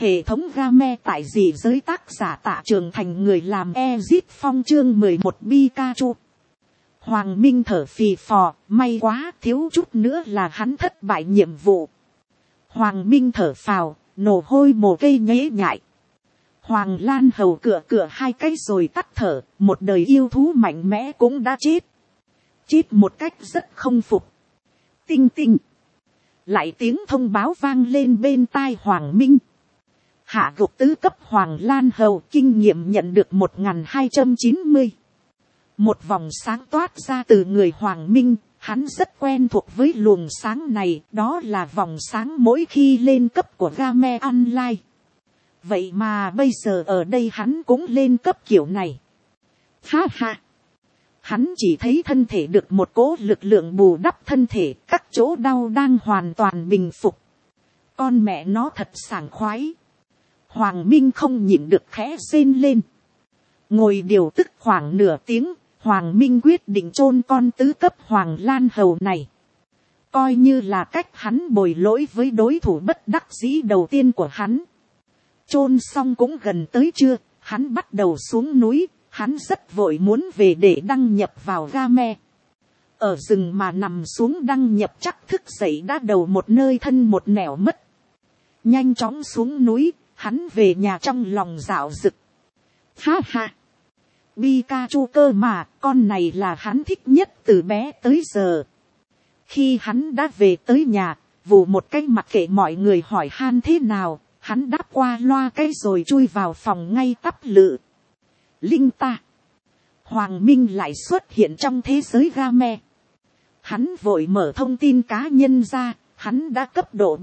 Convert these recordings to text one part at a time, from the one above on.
Hệ thống game tại dị giới, tác giả Tạ Trường Thành, người làm Ezit Phong, chương 11 Pikachu. Hoàng Minh thở phì phò, may quá, thiếu chút nữa là hắn thất bại nhiệm vụ. Hoàng Minh thở phào, nổ hôi mồ cây nhễ nhại. Hoàng Lan Hầu cửa hai cái rồi tắt thở, một đời yêu thú mạnh mẽ cũng đã chết. Chết một cách rất không phục. Tinh tinh. Lại tiếng thông báo vang lên bên tai Hoàng Minh. Hạ gục tứ cấp Hoàng Lan Hầu, kinh nghiệm nhận được 1290. Một vòng sáng toát ra từ người Hoàng Minh, hắn rất quen thuộc với luồng sáng này, đó là vòng sáng mỗi khi lên cấp của Game Online. Vậy mà bây giờ ở đây hắn cũng lên cấp kiểu này. Ha ha! Hắn chỉ thấy thân thể được một cỗ lực lượng bù đắp thân thể, các chỗ đau đang hoàn toàn bình phục. Con mẹ nó thật sảng khoái. Hoàng Minh không nhịn được khẽ rên lên. Ngồi điều tức khoảng nửa tiếng, Hoàng Minh quyết định chôn con tứ cấp Hoàng Lan Hầu này. Coi như là cách hắn bồi lỗi với đối thủ bất đắc dĩ đầu tiên của hắn. Chôn xong cũng gần tới trưa, hắn bắt đầu xuống núi, hắn rất vội muốn về để đăng nhập vào game. Ở rừng mà nằm xuống đăng nhập chắc thức dậy đã đầu một nơi thân một nẻo mất. Nhanh chóng xuống núi, hắn về nhà trong lòng dạo dực. Ha ha! Pikachu cơ mà, con này là hắn thích nhất từ bé tới giờ. Khi hắn đã về tới nhà, vù một cái mặc kệ mọi người hỏi han thế nào, hắn đáp qua loa cái rồi chui vào phòng ngay tắp lự. Linh ta! Hoàng Minh lại xuất hiện trong thế giới game. Hắn vội mở thông tin cá nhân ra, hắn đã cấp độ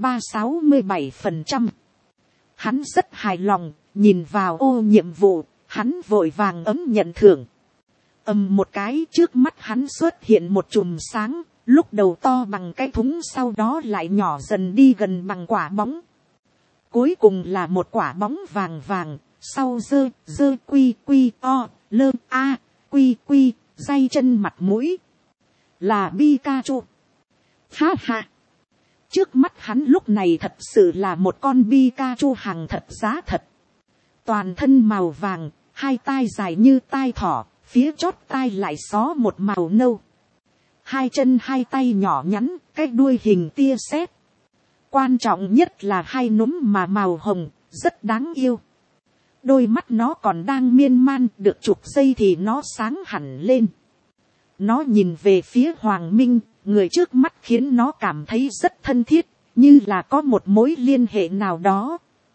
367%. Hắn rất hài lòng, nhìn vào ô nhiệm vụ, hắn vội vàng ấm nhận thưởng. Một cái, trước mắt hắn xuất hiện một chùm sáng, lúc đầu to bằng cái thúng, sau đó lại nhỏ dần đi gần bằng quả bóng. Cuối cùng là một quả bóng vàng vàng, sau dơ quy o, lơ a, quy, day chân mặt mũi. Là Pikachu. Ha ha! Trước mắt hắn lúc này thật sự là một con Pikachu hàng thật giá thật. Toàn thân màu vàng, hai tai dài như tai thỏ, phía chót tai lại xó một màu nâu. Hai chân hai tay nhỏ nhắn, cái đuôi hình tia sét. Quan trọng nhất là hai núm mà màu hồng, rất đáng yêu. Đôi mắt nó còn đang miên man, được chục giây thì nó sáng hẳn lên. Nó nhìn về phía Hoàng Minh, người trước mắt khiến nó cảm thấy rất thân thiết, như là có một mối liên hệ nào đó.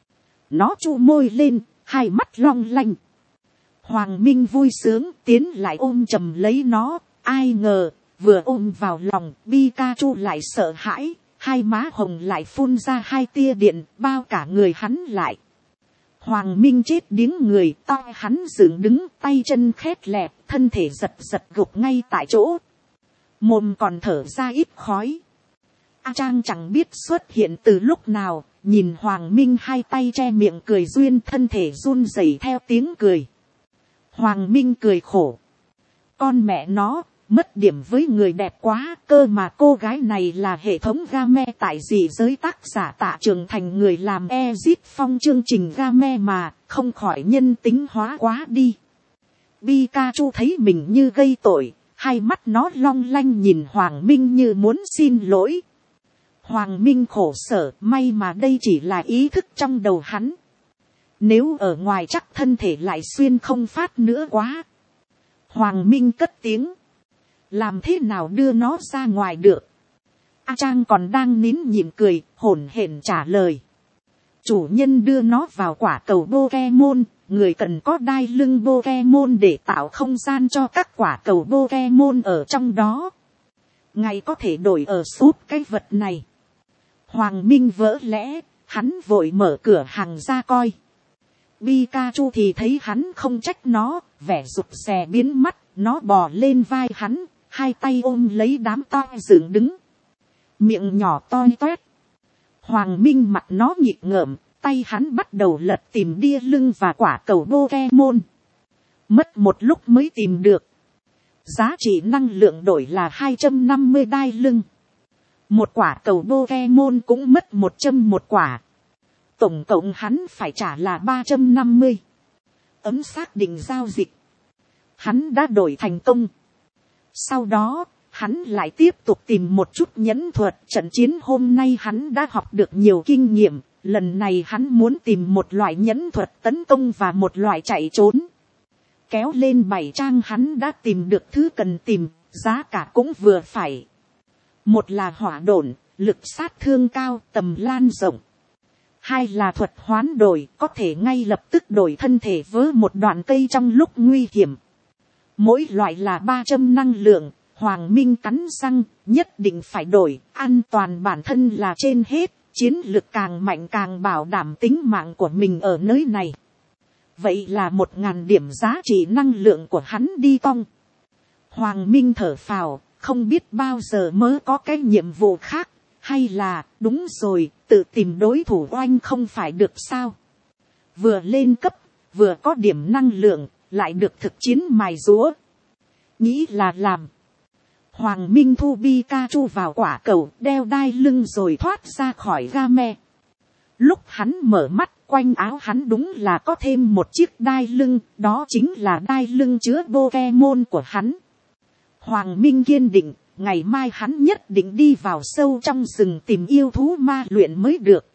Nó chu môi lên, hai mắt long lanh. Hoàng Minh vui sướng tiến lại ôm chầm lấy nó, ai ngờ, vừa ôm vào lòng, Pikachu lại sợ hãi, hai má hồng lại phun ra hai tia điện, bao cả người hắn lại. Hoàng Minh chết điếng người, to hắn dựng đứng, tay chân khét lẹt, thân thể giật gục ngay tại chỗ. Mồm còn thở ra ít khói. A Trang chẳng biết xuất hiện từ lúc nào, nhìn Hoàng Minh hai tay che miệng cười duyên, thân thể run rẩy theo tiếng cười. Hoàng Minh cười khổ. Con mẹ nó, mất điểm với người đẹp quá, cơ mà cô gái này là hệ thống game tại dị giới, tác giả Tạ Trường Thành, người làm Ezit Phong, chương trình game mà, không khỏi nhân tính hóa quá đi. Pikachu thấy mình như gây tội, hai mắt nó long lanh nhìn Hoàng Minh như muốn xin lỗi. Hoàng Minh khổ sở, may mà đây chỉ là ý thức trong đầu hắn. Nếu ở ngoài chắc thân thể lại xuyên không phát nữa quá. Hoàng Minh cất tiếng. Làm thế nào đưa nó ra ngoài được? A Trang còn đang nín nhịn cười, hổn hển trả lời. Chủ nhân đưa nó vào quả cầu Pokemon, người cần có đai lưng Pokemon để tạo không gian cho các quả cầu Pokemon ở trong đó. Ngài có thể đổi ở shop cái vật này. Hoàng Minh vỡ lẽ, hắn vội mở cửa hàng ra coi. Pikachu thì thấy hắn không trách nó, vẻ rụt rè biến mất, nó bò lên vai hắn, hai tay ôm lấy đám to dựng đứng. Miệng nhỏ toi toét. Hoàng Minh mặt nó nhịp ngợm, tay hắn bắt đầu lật tìm đia lưng và quả cầu Pokemon. Mất một lúc mới tìm được. Giá trị năng lượng đổi là 250 đai lưng. Một quả cầu Pokemon cũng mất 100 một quả. tổng cộng hắn phải trả là 350. Ấm xác định giao dịch. Hắn đã đổi thành công. Sau đó, hắn lại tiếp tục tìm một chút nhẫn thuật. Trận chiến hôm nay hắn đã học được nhiều kinh nghiệm. Lần này hắn muốn tìm một loại nhẫn thuật tấn công và một loại chạy trốn. Kéo lên 7 trang hắn đã tìm được thứ cần tìm, giá cả cũng vừa phải. Một là hỏa độn, lực sát thương cao, tầm lan rộng. Hai là thuật hoán đổi, có thể ngay lập tức đổi thân thể với một đoạn cây trong lúc nguy hiểm. Mỗi loại là 300 năng lượng. Hoàng Minh cắn răng, nhất định phải đổi, an toàn bản thân là trên hết, chiến lực càng mạnh càng bảo đảm tính mạng của mình ở nơi này. Vậy là 1000 điểm giá trị năng lượng của hắn đi cong. Hoàng Minh thở phào, không biết bao giờ mới có cái nhiệm vụ khác, hay là, đúng rồi, tự tìm đối thủ oanh không phải được sao. Vừa lên cấp, vừa có điểm năng lượng, lại được thực chiến mài rúa. Nghĩ là làm. Hoàng Minh thu Pikachu vào quả cầu, đeo đai lưng rồi thoát ra khỏi game. Lúc hắn mở mắt, quanh áo hắn đúng là có thêm một chiếc đai lưng, đó chính là đai lưng chứa Pokemon của hắn. Hoàng Minh kiên định, ngày mai hắn nhất định đi vào sâu trong rừng tìm yêu thú ma luyện mới được.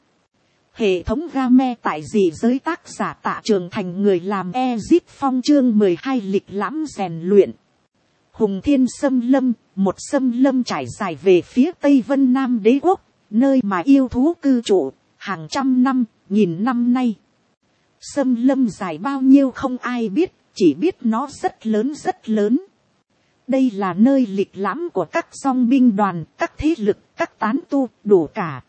Hệ thống game tại dị giới tác giả Tạ Trường Thành, người làm Ezip Phong, chương 12 lịch lãm rèn luyện. Hùng Thiên Xâm Lâm, một xâm lâm trải dài về phía Tây Vân Nam Đế quốc, nơi mà yêu thú cư trụ, hàng trăm năm, nghìn năm nay. Xâm lâm dài bao nhiêu không ai biết, chỉ biết nó rất lớn rất lớn. Đây là nơi lịch lãm của các dòng binh đoàn, các thế lực, các tán tu, đủ cả.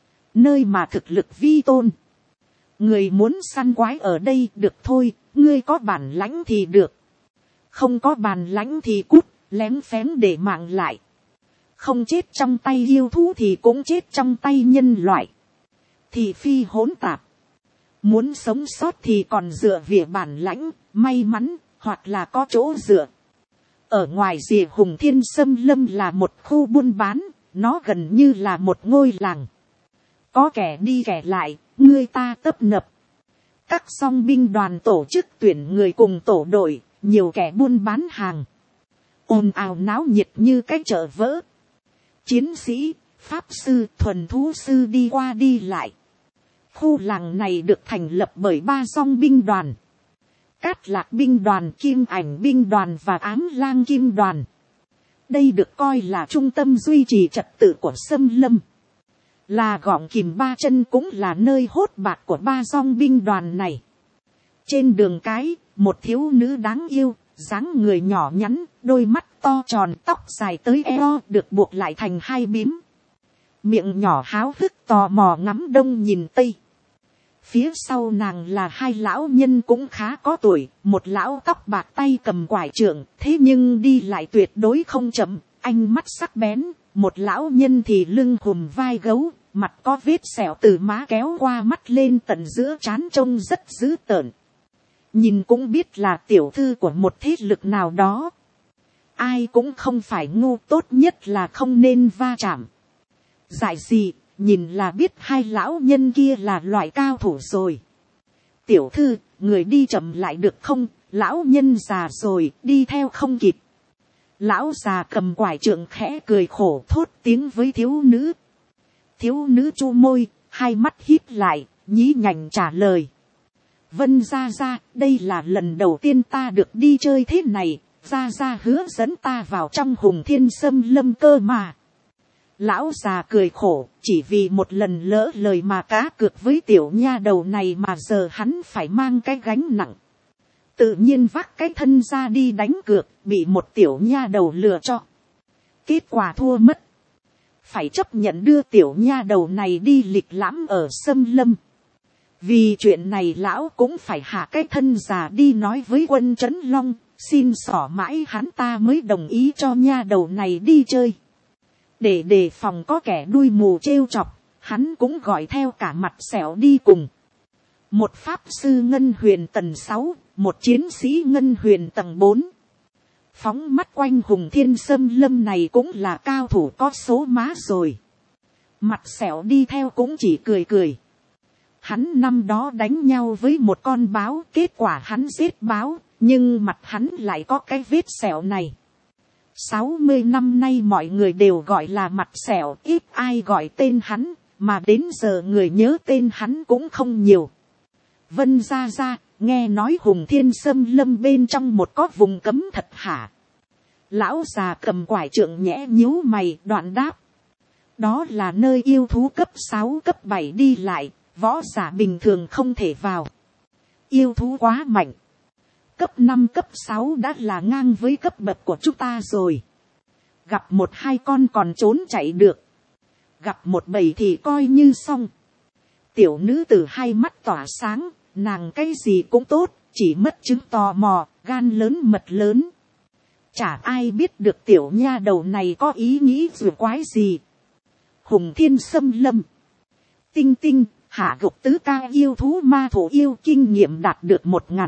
Nơi mà thực lực vi tôn. Người muốn săn quái ở đây được thôi, ngươi có bản lãnh thì được. Không có bản lãnh thì cút, lén phén để mạng lại. Không chết trong tay yêu thú thì cũng chết trong tay nhân loại. Thì phi hỗn tạp. Muốn sống sót thì còn dựa về bản lãnh, may mắn, hoặc là có chỗ dựa. Ở ngoài rìa Hùng Thiên Xâm Lâm là một khu buôn bán, nó gần như là một ngôi làng. Có kẻ đi kẻ lại, người ta tấp nập. Các song binh đoàn tổ chức tuyển người cùng tổ đội, nhiều kẻ buôn bán hàng. Ồn ào náo nhiệt như cái chợ vỡ. Chiến sĩ, pháp sư, thuần thú sư đi qua đi lại. Khu làng này được thành lập bởi 3 song binh đoàn. Cát Lạc binh đoàn, Kim Ảnh binh đoàn và Ám Lang Kim đoàn. Đây được coi là trung tâm duy trì trật tự của xâm lâm. Là gọng kìm 3 chân cũng là nơi hốt bạc của 3 song binh đoàn này. Trên đường cái, một thiếu nữ đáng yêu, dáng người nhỏ nhắn, đôi mắt to tròn, tóc dài tới eo, được buộc lại thành 2 bím. Miệng nhỏ háo hức tò mò ngắm đông nhìn tây. Phía sau nàng là 2 lão nhân cũng khá có tuổi, một lão tóc bạc tay cầm quải trượng, thế nhưng đi lại tuyệt đối không chậm, ánh mắt sắc bén, một lão nhân thì lưng hùm vai gấu, mặt có vết sẹo từ má kéo qua mắt lên tận giữa trán trông rất dữ tợn. Nhìn cũng biết là tiểu thư của một thế lực nào đó. Ai cũng không phải ngu, tốt nhất là không nên va chạm. Dại gì, nhìn là biết 2 lão nhân kia là loại cao thủ rồi. Tiểu thư, người đi chậm lại được không, lão nhân già rồi, đi theo không kịp. Lão già cầm quải trượng khẽ cười khổ thốt tiếng với thiếu nữ. Thiếu nữ chu môi, 2 mắt híp lại, nhí nhảnh trả lời. Vân gia gia, đây là lần đầu tiên ta được đi chơi thế này, gia gia hứa dẫn ta vào trong Hùng Thiên Xâm Lâm cơ mà. Lão già cười khổ, chỉ vì một lần lỡ lời mà cá cược với tiểu nha đầu này mà giờ hắn phải mang cái gánh nặng. Tự nhiên vác cái thân ra đi đánh cược, bị một tiểu nha đầu lừa cho. Kết quả thua mất. Phải chấp nhận đưa tiểu nha đầu này đi lịch lãm ở xâm lâm. Vì chuyện này lão cũng phải hạ cái thân già đi nói với Quân Trấn Long, xin xỏ mãi hắn ta mới đồng ý cho nha đầu này đi chơi. Để đề phòng có kẻ đuôi mù trêu chọc, hắn cũng gọi theo cả mặt sẹo đi cùng. Một pháp sư ngân huyền tầng 6, một chiến sĩ ngân huyền tầng 4. Phóng mắt quanh Hùng Thiên Xâm Lâm này cũng là cao thủ có số má rồi. Mặt sẹo đi theo cũng chỉ cười cười. Hắn năm đó đánh nhau với một con báo, kết quả hắn giết báo, nhưng mặt hắn lại có cái vết sẹo này. 60 năm nay mọi người đều gọi là mặt sẹo, ít ai gọi tên hắn, mà đến giờ người nhớ tên hắn cũng không nhiều. Vân gia gia, nghe nói Hùng Thiên Sâm Lâm bên trong một có vùng cấm thật hả? Lão già cầm quải trượng nhẽ nhíu mày, đoạn đáp. Đó là nơi yêu thú cấp 6 cấp 7 đi lại, võ giả bình thường không thể vào. Yêu thú quá mạnh. Cấp 5 cấp 6 đã là ngang với cấp bậc của chúng ta rồi. Gặp một hai con còn trốn chạy được. Gặp một bầy thì coi như xong. Tiểu nữ tử hai mắt tỏa sáng, nàng cái gì cũng tốt, chỉ mất chứng tò mò, gan lớn mật lớn. Chả ai biết được tiểu nha đầu này có ý nghĩ vừa quái gì. Hùng Thiên Sâm Lâm. Tinh tinh, hạ gục tứ ca yêu thú ma thổ yêu kinh nghiệm đạt được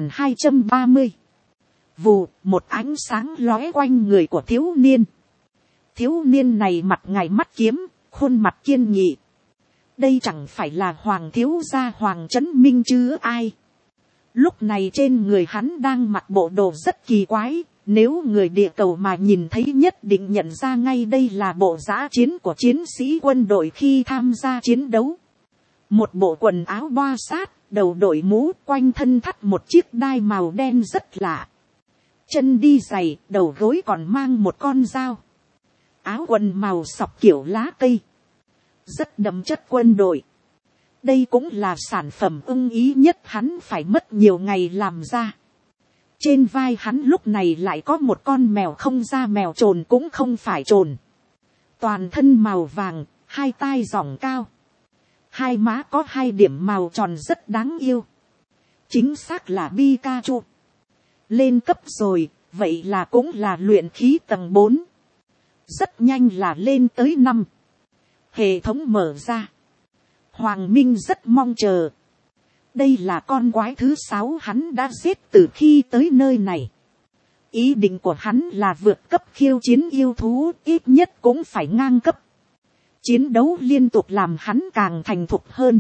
1230. Vù, một ánh sáng lóe quanh người của thiếu niên. Thiếu niên này mặt ngài mắt kiếm, khuôn mặt kiên nghị. Đây chẳng phải là Hoàng thiếu gia Hoàng Trấn Minh chứ ai. Lúc này trên người hắn đang mặc bộ đồ rất kỳ quái. Nếu người địa cầu mà nhìn thấy nhất định nhận ra ngay đây là bộ dã chiến của chiến sĩ quân đội khi tham gia chiến đấu. Một bộ quần áo boa sát, đầu đội mũ, quanh thân thắt một chiếc đai màu đen rất lạ. Chân đi giày, đầu gối còn mang một con dao. Áo quần màu sọc kiểu lá cây. Rất đậm chất quân đội. Đây cũng là sản phẩm ưng ý nhất hắn phải mất nhiều ngày làm ra. Trên vai hắn lúc này lại có một con mèo không ra mèo trồn cũng không phải trồn. Toàn thân màu vàng, hai tai giỏng cao. Hai má có hai điểm màu tròn rất đáng yêu. Chính xác là Pikachu. Lên cấp rồi, vậy là cũng là luyện khí tầng 4. Rất nhanh là lên tới 5. Hệ thống mở ra. Hoàng Minh rất mong chờ. Đây là con quái thứ 6 hắn đã giết từ khi tới nơi này. Ý định của hắn là vượt cấp khiêu chiến yêu thú, ít nhất cũng phải ngang cấp. Chiến đấu liên tục làm hắn càng thành thục hơn.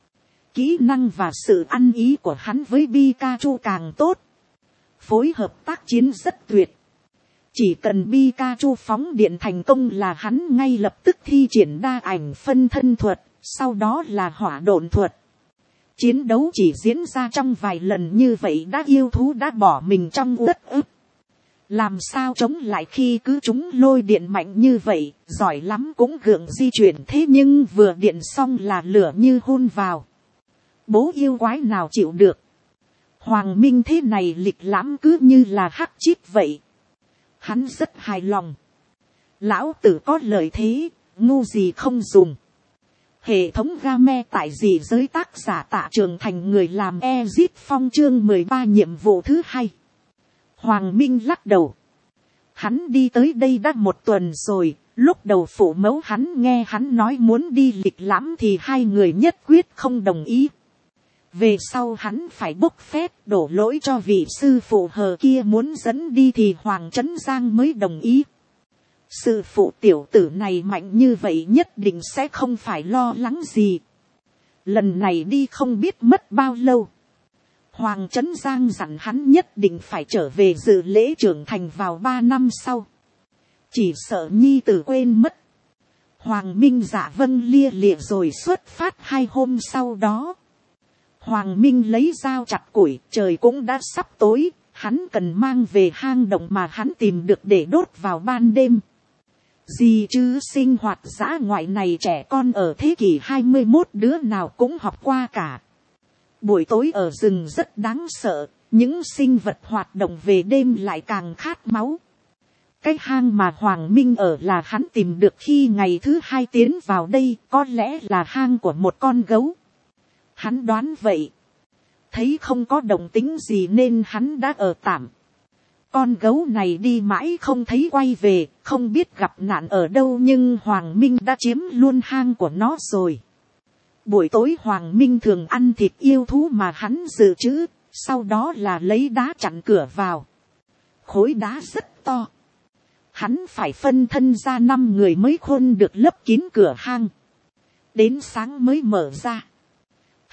Kỹ năng và sự ăn ý của hắn với Pikachu càng tốt. Phối hợp tác chiến rất tuyệt. Chỉ cần Pikachu phóng điện thành công là hắn ngay lập tức thi triển đa ảnh phân thân thuật, sau đó là hỏa độn thuật. Chiến đấu chỉ diễn ra trong vài lần như vậy đã yêu thú đã bỏ mình trong uất ức. Làm sao chống lại khi cứ chúng lôi điện mạnh như vậy, giỏi lắm cũng gượng di chuyển thế nhưng vừa điện xong là lửa như hun vào. Bố yêu quái nào chịu được. Hoàng Minh thế này lịch lãm cứ như là hắc chít vậy. Hắn rất hài lòng. Lão tử có lợi thế, ngu gì không dùng. Hệ thống game tại dị giới tác giả Tạ Trường Thành người làm Exit Phong chương 13 nhiệm vụ thứ 2. Hoàng Minh lắc đầu. Hắn đi tới đây đã 1 tuần rồi, lúc đầu phụ mẫu hắn nghe hắn nói muốn đi lịch lãm thì hai người nhất quyết không đồng ý. Về sau hắn phải bốc phét đổ lỗi cho vị sư phụ hờ kia muốn dẫn đi thì Hoàng Trấn Giang mới đồng ý. Sư phụ tiểu tử này mạnh như vậy nhất định sẽ không phải lo lắng gì. Lần này đi không biết mất bao lâu. Hoàng Trấn Giang dặn hắn nhất định phải trở về dự lễ trưởng thành vào 3 năm sau. Chỉ sợ nhi tử quên mất. Hoàng Minh dạ vâng lia lịa rồi xuất phát 2 hôm sau đó. Hoàng Minh lấy dao chặt củi, trời cũng đã sắp tối, hắn cần mang về hang động mà hắn tìm được để đốt vào ban đêm. Gì chứ sinh hoạt dã ngoại này trẻ con ở thế kỷ 21 đứa nào cũng học qua cả. Buổi tối ở rừng rất đáng sợ, những sinh vật hoạt động về đêm lại càng khát máu. Cái hang mà Hoàng Minh ở là hắn tìm được khi ngày thứ 2 tiến vào đây, có lẽ là hang của một con gấu. Hắn đoán vậy. Thấy không có động tĩnh gì nên hắn đã ở tạm. Con gấu này đi mãi không thấy quay về, không biết gặp nạn ở đâu nhưng Hoàng Minh đã chiếm luôn hang của nó rồi. Buổi tối Hoàng Minh thường ăn thịt yêu thú mà hắn dự trữ, sau đó là lấy đá chặn cửa vào. Khối đá rất to. Hắn phải phân thân ra 5 người mới khôn được lấp kín cửa hang. Đến sáng mới mở ra.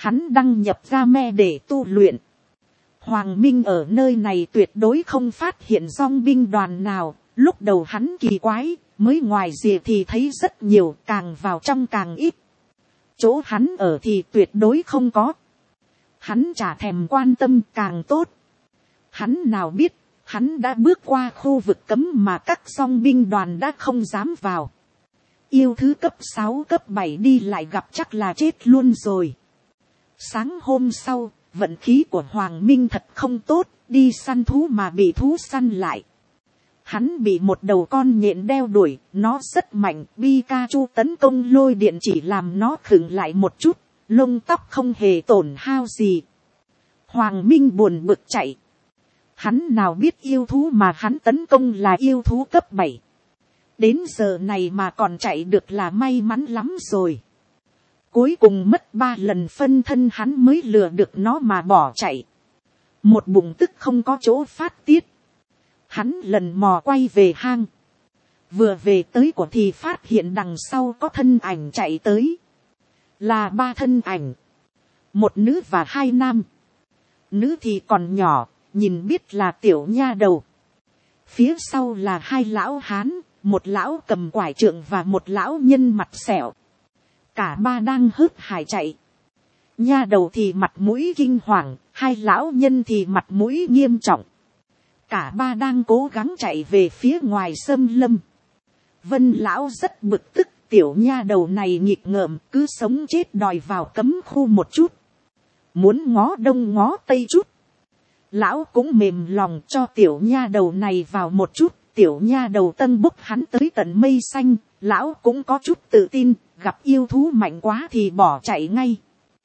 hắn đăng nhập game để tu luyện. Hoàng Minh ở nơi này tuyệt đối không phát hiện dòng binh đoàn nào. Lúc đầu hắn kỳ quái, mới ngoài rìa thì thấy rất nhiều, càng vào trong càng ít. Chỗ hắn ở thì tuyệt đối không có. Hắn chả thèm quan tâm, càng tốt. Hắn nào biết, hắn đã bước qua khu vực cấm mà các dòng binh đoàn đã không dám vào. Yêu thứ cấp 6 cấp 7 đi lại gặp chắc là chết luôn rồi. Sáng hôm sau, vận khí của Hoàng Minh thật không tốt, đi săn thú mà bị thú săn lại. Hắn bị một đầu con nhện đeo đuổi, nó rất mạnh, Pikachu tấn công lôi điện chỉ làm nó khựng lại một chút, lông tóc không hề tổn hao gì. Hoàng Minh buồn bực chạy. Hắn nào biết yêu thú mà hắn tấn công là yêu thú cấp 7. Đến giờ này mà còn chạy được là may mắn lắm rồi. Cuối cùng mất 3 lần phân thân hắn mới lừa được nó mà bỏ chạy. Một bụng tức không có chỗ phát tiết. Hắn lần mò quay về hang. Vừa về tới của thì phát hiện đằng sau có thân ảnh chạy tới. Là 3 thân ảnh. 1 nữ và 2 nam. Nữ thì còn nhỏ, nhìn biết là tiểu nha đầu. Phía sau là 2 lão hán, 1 lão cầm quải trượng và 1 lão nhân mặt sẹo. Cả 3 đang hớt hải chạy. Nha đầu thì mặt mũi kinh hoàng, 2 lão nhân thì mặt mũi nghiêm trọng. Cả 3 đang cố gắng chạy về phía ngoài xâm lâm. Vân lão rất bực tức, tiểu nha đầu này nghịch ngợm, cứ sống chết đòi vào cấm khu một chút. Muốn ngó đông ngó tây chút. Lão cũng mềm lòng cho tiểu nha đầu này vào một chút. Tiểu nha đầu tân bốc hắn tới tận mây xanh. Lão cũng có chút tự tin, gặp yêu thú mạnh quá thì bỏ chạy ngay.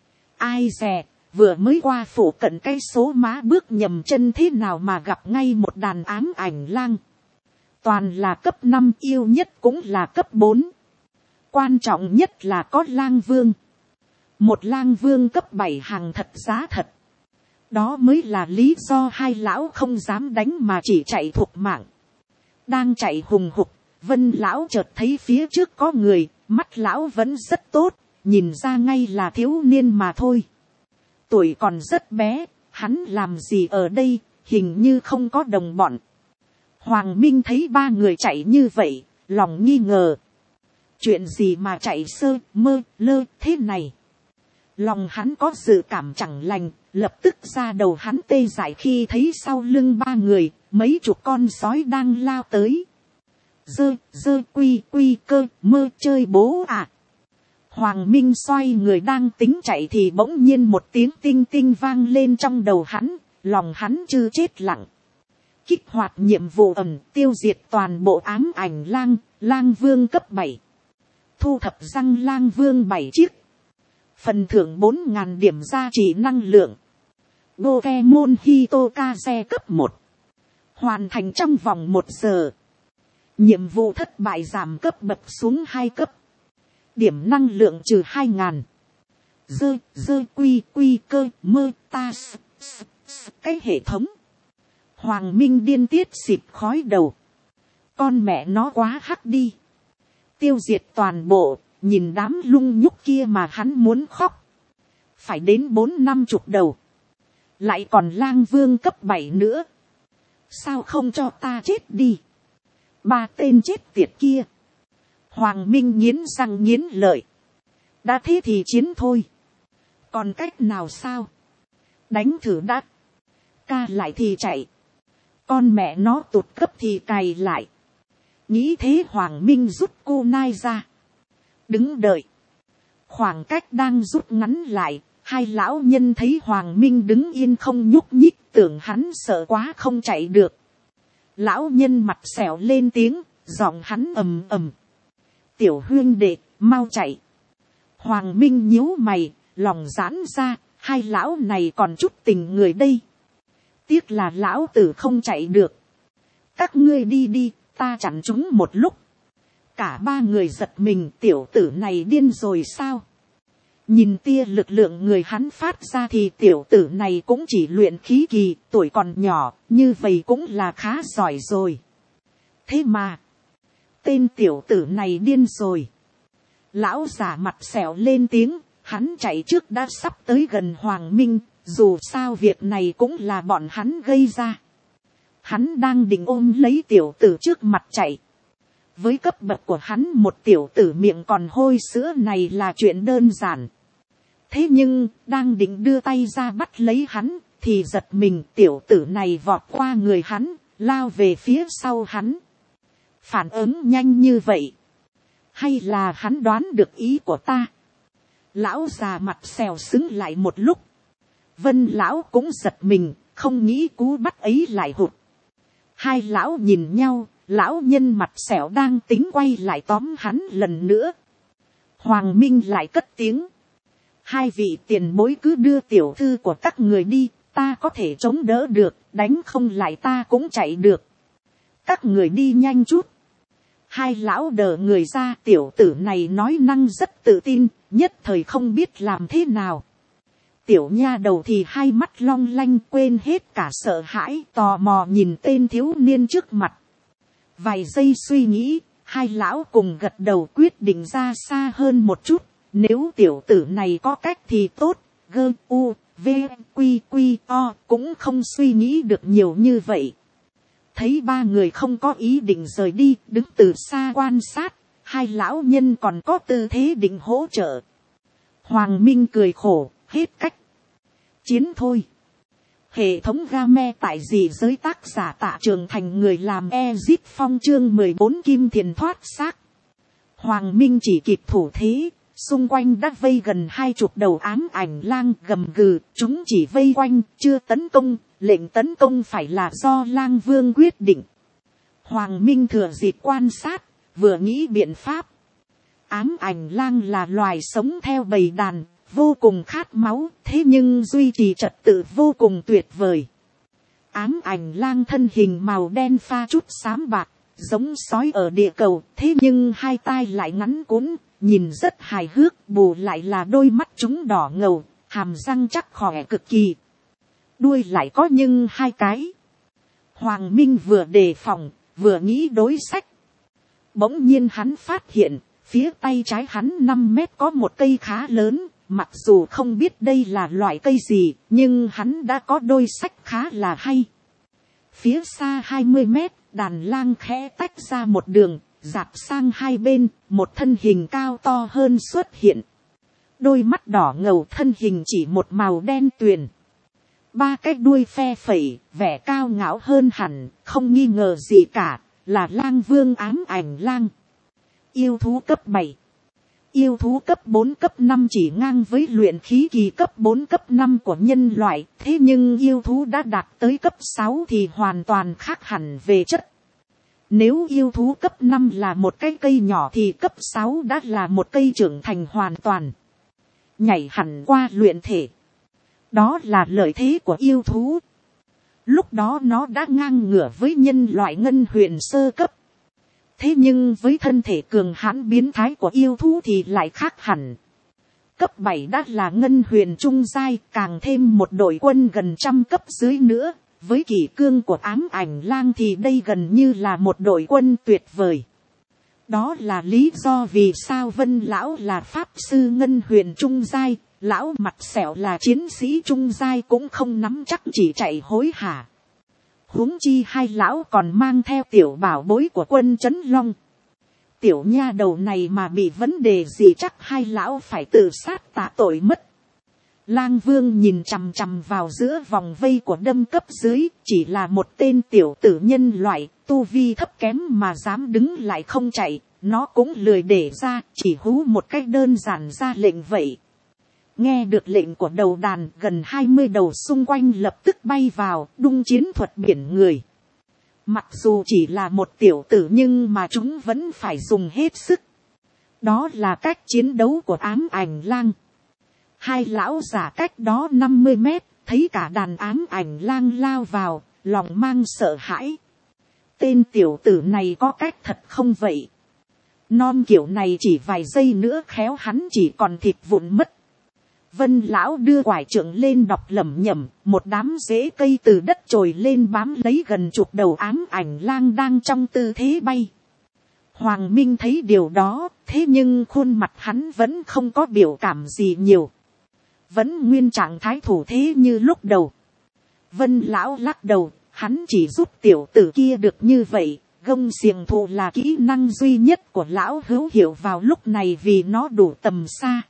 Ai dè, vừa mới qua phủ cận cây số má bước nhầm chân thế nào mà gặp ngay một đàn ám ảnh lang. Toàn là cấp 5, yêu nhất cũng là cấp 4. Quan trọng nhất là có lang vương. Một lang vương cấp 7 hàng thật giá thật. Đó mới là lý do 2 lão không dám đánh mà chỉ chạy thục mạng. Đang chạy hùng hục, Vân lão chợt thấy phía trước có người, mắt lão vẫn rất tốt, nhìn ra ngay là thiếu niên mà thôi. Tuổi còn rất bé, hắn làm gì ở đây, hình như không có đồng bọn. Hoàng Minh thấy 3 người chạy như vậy, lòng nghi ngờ. Chuyện gì mà chạy sơ mơ lơ thế này? Lòng hắn có dự cảm chẳng lành, lập tức ra đầu hắn tê dại khi thấy sau lưng 3 người, mấy chục con sói đang lao tới. Dơ quy cơ mơ chơi bố à. Hoàng Minh xoay người đang tính chạy thì bỗng nhiên một tiếng tinh tinh vang lên trong đầu hắn, lòng hắn chư chết lặng. Kích hoạt nhiệm vụ ẩn tiêu diệt toàn bộ ám ảnh lang, lang vương cấp 7. Thu thập răng lang vương 7 chiếc. Phần thưởng 4.000 điểm gia trị năng lượng. Pokemon Hitokaze cấp 1. Hoàn thành trong vòng 1 giờ. Nhiệm vụ thất bại giảm cấp bậc xuống 2 cấp. Điểm năng lượng trừ 2.000. Dơ quy cơ mơ ta cái hệ thống. Hoàng Minh điên tiết xịt khói đầu. Con mẹ nó quá hắc đi. Tiêu diệt toàn bộ, nhìn đám lung nhúc kia mà hắn muốn khóc. Phải đến 4-50 đầu. Lại còn lang vương cấp 7 nữa. Sao không cho ta chết đi? 3 tên chết tiệt kia. Hoàng Minh nghiến răng nghiến lợi. Đã thế thì chiến thôi. Còn cách nào sao? Đánh thử đã. Ca lại thì chạy. Con mẹ nó tụt cấp thì cày lại. Nghĩ thế Hoàng Minh rút cô nai ra. Đứng đợi. Khoảng cách đang rút ngắn lại. 2 lão nhân thấy Hoàng Minh đứng yên không nhúc nhích, tưởng hắn sợ quá không chạy được. Lão nhân mặt xẻo lên tiếng, giọng hắn ầm ầm. Tiểu huynh đệ, mau chạy. Hoàng Minh nhíu mày, lòng giãn ra, 2 lão này còn chút tình người đây. Tiếc là lão tử không chạy được. Các ngươi đi đi, ta chặn chúng một lúc. Cả 3 người giật mình, tiểu tử này điên rồi sao? Nhìn tia lực lượng người hắn phát ra thì tiểu tử này cũng chỉ luyện khí kỳ, tuổi còn nhỏ, như vậy cũng là khá giỏi rồi. Thế mà, tên tiểu tử này điên rồi. Lão giả mặt xẻo lên tiếng, Hắn chạy trước đã sắp tới gần Hoàng Minh, dù sao việc này cũng là bọn hắn gây ra. Hắn đang định ôm lấy tiểu tử trước mặt chạy. Với cấp bậc của hắn, một tiểu tử miệng còn hôi sữa này là chuyện đơn giản. Thế nhưng, đang định đưa tay ra bắt lấy hắn, thì giật mình, tiểu tử này vọt qua người hắn, lao về phía sau hắn. Phản ứng nhanh như vậy. Hay là hắn đoán được ý của ta? Lão già mặt xèo xứng lại một lúc. Vân lão cũng giật mình, không nghĩ cú bắt ấy lại hụt. Hai lão nhìn nhau, lão nhân mặt xẻo đang tính quay lại tóm hắn lần nữa. Hoàng Minh lại cất tiếng. Hai vị tiền bối cứ đưa tiểu thư của các người đi, ta có thể chống đỡ được, đánh không lại ta cũng chạy được. Các người đi nhanh chút. Hai lão đờ người ra, tiểu tử này nói năng rất tự tin, nhất thời không biết làm thế nào. Tiểu nha đầu thì hai mắt long lanh, quên hết cả sợ hãi, tò mò nhìn tên thiếu niên trước mặt. Vài giây suy nghĩ, hai lão cùng gật đầu quyết định ra xa hơn một chút. Nếu tiểu tử này có cách thì tốt, gơ u, v, quy quy o cũng không suy nghĩ được nhiều như vậy. Thấy ba người không có ý định rời đi, đứng từ xa quan sát, hai lão nhân còn có tư thế định hỗ trợ. Hoàng Minh cười khổ, hết cách. Chiến thôi. Hệ thống game tại gì giới tác giả Tạ Trường Thành, người làm Ezit Phong, chương 14 Kim Thiền thoát xác. Hoàng Minh chỉ kịp thủ thế, xung quanh đã vây gần 20 đầu ám ảnh lang gầm gừ, chúng chỉ vây quanh, chưa tấn công, lệnh tấn công phải là do Lang Vương quyết định. Hoàng Minh thừa dịp quan sát, vừa nghĩ biện pháp. Ám ảnh lang là loài sống theo bầy đàn, vô cùng khát máu, thế nhưng duy trì trật tự vô cùng tuyệt vời. Ám ảnh lang thân hình màu đen pha chút xám bạc, giống sói ở địa cầu, thế nhưng hai tai lại ngắn cũn, nhìn rất hài hước, bù lại là đôi mắt chúng đỏ ngầu, hàm răng chắc khỏe cực kỳ. Đuôi lại có nhưng hai cái. Hoàng Minh vừa đề phòng, vừa nghĩ đối sách. Bỗng nhiên hắn phát hiện, phía tay trái hắn 5 mét có một cây khá lớn, mặc dù không biết đây là loại cây gì, nhưng hắn đã có đôi sách khá là hay. Phía xa 20 mét, đàn lang khẽ tách ra một đường, dạt sang hai bên, một thân hình cao to hơn xuất hiện. Đôi mắt đỏ ngầu, thân hình chỉ một màu đen tuyền. Ba cái đuôi phe phẩy, vẻ cao ngạo hơn hẳn, không nghi ngờ gì cả, là Lang Vương ám ảnh lang. Yêu thú cấp 7. Yêu thú cấp 4 cấp 5 chỉ ngang với luyện khí kỳ cấp 4 cấp 5 của nhân loại, thế nhưng yêu thú đã đạt tới cấp 6 thì hoàn toàn khác hẳn về chất. Nếu yêu thú cấp 5 là một cái cây nhỏ thì cấp 6 đã là một cây trưởng thành hoàn toàn. Nhảy hẳn qua luyện thể. Đó là lợi thế của yêu thú. Lúc đó nó đã ngang ngửa với nhân loại ngân huyền sơ cấp. Thế nhưng với thân thể cường hãn biến thái của yêu thú thì lại khác hẳn. Cấp 7 đã là ngân huyền trung giai, càng thêm một đội quân gần 100 cấp dưới nữa. Với kỷ cương của ám ảnh lang thì đây gần như là một đội quân tuyệt vời. Đó là lý do vì sao Vân lão là pháp sư ngân huyền trung giai, lão mặt sẹo là chiến sĩ trung giai cũng không nắm chắc, chỉ chạy hối hả. Huống chi hai lão còn mang theo tiểu bảo bối của quân Trấn Long. Tiểu nha đầu này mà bị vấn đề gì chắc hai lão phải tự sát tạ tội mất. Lang Vương nhìn chằm chằm vào giữa vòng vây của đâm cấp dưới, chỉ là một tên tiểu tử nhân loại, tu vi thấp kém mà dám đứng lại không chạy, nó cũng lười để ra, chỉ hú một cách đơn giản ra lệnh vậy. Nghe được lệnh của đầu đàn, gần 20 đầu xung quanh lập tức bay vào, đung chiến thuật biển người. Mặc dù chỉ là một tiểu tử nhưng mà chúng vẫn phải dùng hết sức. Đó là cách chiến đấu của ám ảnh lang. Hai lão giả cách đó 50 mét, thấy cả đàn ám ảnh lang lao vào, lòng mang sợ hãi. Tên tiểu tử này có cách thật không vậy? Non kiểu này chỉ vài giây nữa khéo hắn chỉ còn thịt vụn mất. Vân lão đưa quải trượng lên đọc lẩm nhẩm, một đám rễ cây từ đất trồi lên bám lấy gần chục đầu ám ảnh lang đang trong tư thế bay. Hoàng Minh thấy điều đó, thế nhưng khuôn mặt hắn vẫn không có biểu cảm gì nhiều. Vẫn nguyên trạng thái thủ thế như lúc đầu. Vân lão lắc đầu, hắn chỉ giúp tiểu tử kia được như vậy. Gông xiềng thụ là kỹ năng duy nhất của lão hữu hiểu vào lúc này vì nó đủ tầm xa.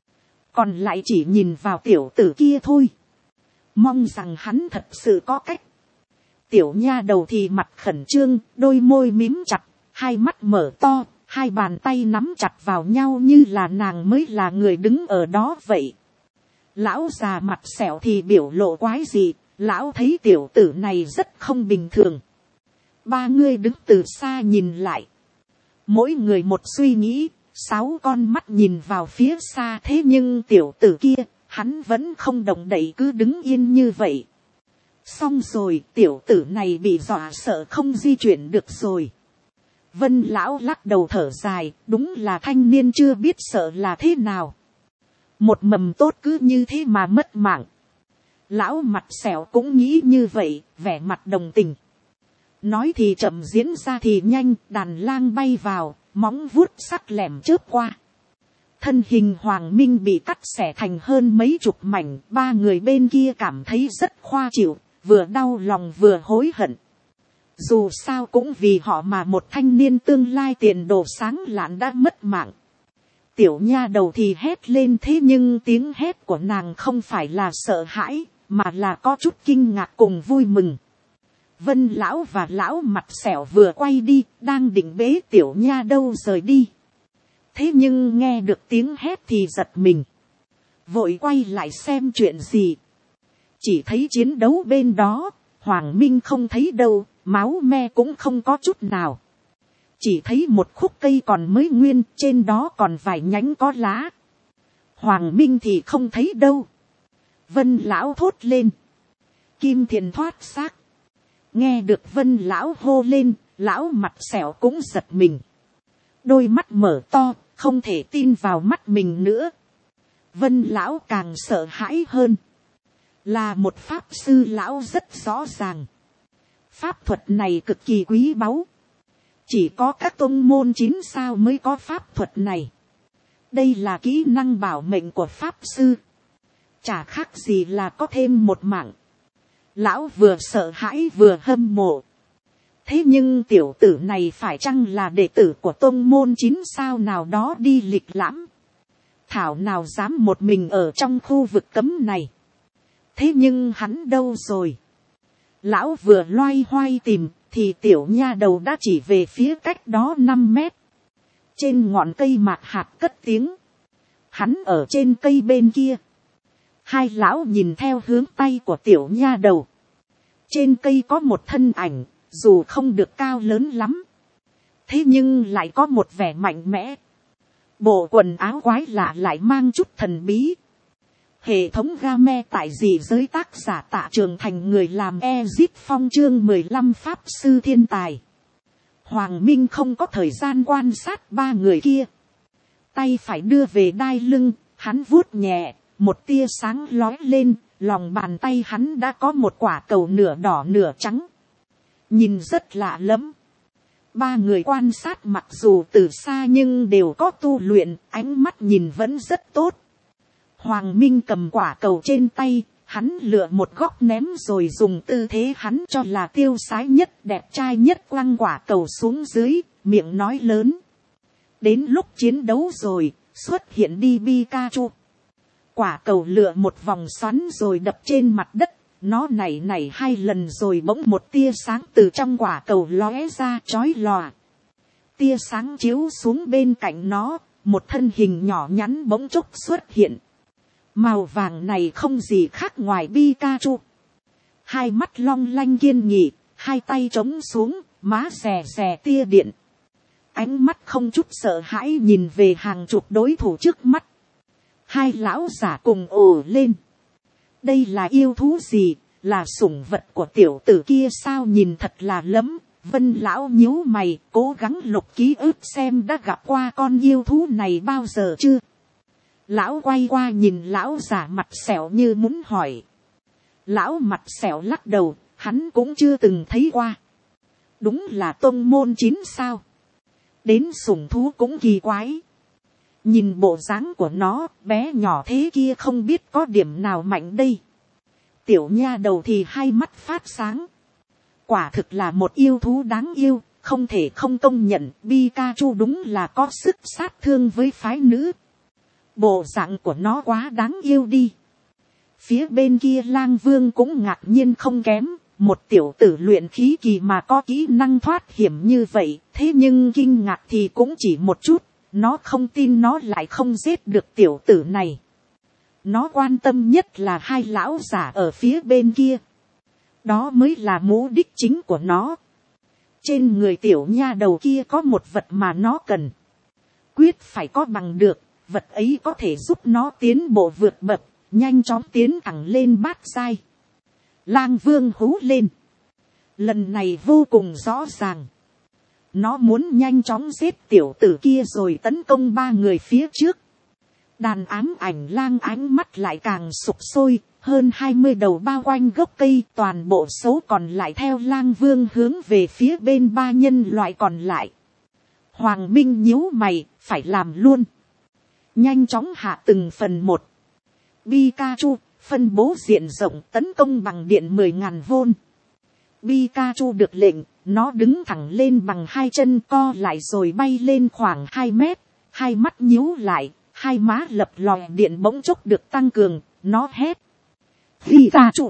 Còn lại chỉ nhìn vào tiểu tử kia thôi. Mong rằng hắn thật sự có cách. Tiểu nha đầu thì mặt khẩn trương, đôi môi mím chặt, hai mắt mở to, hai bàn tay nắm chặt vào nhau như là nàng mới là người đứng ở đó vậy. Lão già mặt sẹo thì biểu lộ quái gì, lão thấy tiểu tử này rất không bình thường. Ba người đứng từ xa nhìn lại. Mỗi người một suy nghĩ, 6 con mắt nhìn vào phía xa, thế nhưng tiểu tử kia, hắn vẫn không động đậy cứ đứng yên như vậy. Xong rồi, tiểu tử này bị dọa sợ không di chuyển được rồi. Vân lão lắc đầu thở dài, đúng là thanh niên chưa biết sợ là thế nào. Một mầm tốt cứ như thế mà mất mạng. Lão mặt sẹo cũng nghĩ như vậy, vẻ mặt đồng tình. Nói thì chậm diễn ra thì nhanh, đàn lang bay vào, móng vuốt sắc lẻm chớp qua. Thân hình Hoàng Minh bị cắt xẻ thành hơn mấy chục mảnh, ba người bên kia cảm thấy rất khoa chịu, vừa đau lòng vừa hối hận. Dù sao cũng vì họ mà một thanh niên tương lai tiền đồ sáng lạn đã mất mạng. Tiểu nha đầu thì hét lên, thế nhưng tiếng hét của nàng không phải là sợ hãi, mà là có chút kinh ngạc cùng vui mừng. Vân lão và lão mặt sẹo vừa quay đi, đang định bế tiểu nha đâu rời đi. Thế nhưng nghe được tiếng hét thì giật mình. Vội quay lại xem chuyện gì. Chỉ thấy chiến đấu bên đó, Hoàng Minh không thấy đâu, máu me cũng không có chút nào. Chỉ thấy một khúc cây còn mới nguyên, trên đó còn vài nhánh có lá. Hoàng Minh thì không thấy đâu. Vân lão thốt lên. Kim Thiền thoát xác. Nghe được Vân lão hô lên, lão mặt sẹo cũng giật mình. Đôi mắt mở to, không thể tin vào mắt mình nữa. Vân lão càng sợ hãi hơn. Là một pháp sư lão rất rõ ràng. Pháp thuật này cực kỳ quý báu. Chỉ có các tông môn 9 sao mới có pháp thuật này. Đây là kỹ năng bảo mệnh của pháp sư. Chả khác gì là có thêm một mạng. Lão vừa sợ hãi vừa hâm mộ. Thế nhưng tiểu tử này phải chăng là đệ tử của tông môn 9 sao nào đó đi lịch lãm? Thảo nào dám một mình ở trong khu vực cấm này. Thế nhưng hắn đâu rồi? Lão vừa loay hoay tìm, thì tiểu nha đầu đã chỉ về phía cách đó 5 mét. Trên ngọn cây mạc hạt cất tiếng. Hắn ở trên cây bên kia. Hai lão nhìn theo hướng tay của tiểu nha đầu. Trên cây có một thân ảnh, dù không được cao lớn lắm. Thế nhưng lại có một vẻ mạnh mẽ. Bộ quần áo quái lạ lại mang chút thần bí. Hệ thống game tại dị giới, tác giả Tạ Trường Thành, người làm Ezit Phong, chương 15 Pháp Sư Thiên Tài. Hoàng Minh không có thời gian quan sát ba người kia. Tay phải đưa về đai lưng, hắn vuốt nhẹ, một tia sáng lói lên, lòng bàn tay hắn đã có một quả cầu nửa đỏ nửa trắng. Nhìn rất lạ lắm. Ba người quan sát mặc dù từ xa nhưng đều có tu luyện, ánh mắt nhìn vẫn rất tốt. Hoàng Minh cầm quả cầu trên tay, hắn lựa một góc ném rồi dùng tư thế hắn cho là tiêu sái nhất, đẹp trai nhất quăng quả cầu xuống dưới, miệng nói lớn. Đến lúc chiến đấu rồi, xuất hiện đi Pikachu. Quả cầu lựa một vòng xoắn rồi đập trên mặt đất, nó nảy nảy 2 lần rồi bỗng một tia sáng từ trong quả cầu lóe ra chói lòa. Tia sáng chiếu xuống bên cạnh nó, một thân hình nhỏ nhắn bỗng chốc xuất hiện. Màu vàng này không gì khác ngoài Pikachu. Hai mắt long lanh kiên nghị, hai tay trống xuống, má xè xè tia điện. Ánh mắt không chút sợ hãi nhìn về hàng chục đối thủ trước mắt. Hai lão giả cùng ồ lên. Đây là yêu thú gì, là sủng vật của tiểu tử kia sao, nhìn thật là lắm. Vân lão nhíu mày, cố gắng lục ký ức xem đã gặp qua con yêu thú này bao giờ chưa. Lão quay qua nhìn lão giả mặt sẹo như muốn hỏi. Lão mặt sẹo lắc đầu, hắn cũng chưa từng thấy qua. Đúng là tông môn 9 sao. đến sủng thú cũng kỳ quái. Nhìn bộ dáng của nó, bé nhỏ thế kia không biết có điểm nào mạnh đây. Tiểu nha đầu thì hai mắt phát sáng. Quả thực là một yêu thú đáng yêu, không thể không công nhận Pikachu đúng là có sức sát thương với phái nữ. Bộ dạng của nó quá đáng yêu đi. Phía bên kia Lang Vương cũng ngạc nhiên không kém. Một tiểu tử luyện khí kỳ mà có kỹ năng thoát hiểm như vậy. Thế nhưng kinh ngạc thì cũng chỉ một chút. Nó không tin nó lại không giết được tiểu tử này. Nó quan tâm nhất là hai lão giả ở phía bên kia. Đó mới là mục đích chính của nó. Trên người tiểu nha đầu kia có một vật mà nó cần. Quyết phải có bằng được. Vật ấy có thể giúp nó tiến bộ vượt bậc. Nhanh chóng tiến thẳng lên bát giai. Lang Vương hú lên. Lần này vô cùng rõ ràng. Nó muốn nhanh chóng giết tiểu tử kia rồi tấn công ba người phía trước. Đàn ám ảnh lang ánh mắt lại càng sục sôi. Hơn 20 đầu bao quanh gốc cây, toàn bộ số còn lại theo Lang Vương hướng về phía bên ba nhân loại còn lại. Hoàng Minh nhíu mày, phải làm luôn. Nhanh chóng hạ từng phần một. Pikachu, phân bố diện rộng tấn công bằng điện 10.000V. Pikachu được lệnh, nó đứng thẳng lên bằng hai chân co lại rồi bay lên khoảng 2 mét. Hai mắt nhíu lại, hai má lập lòe điện bỗng chốc được tăng cường, nó hét. Pikachu!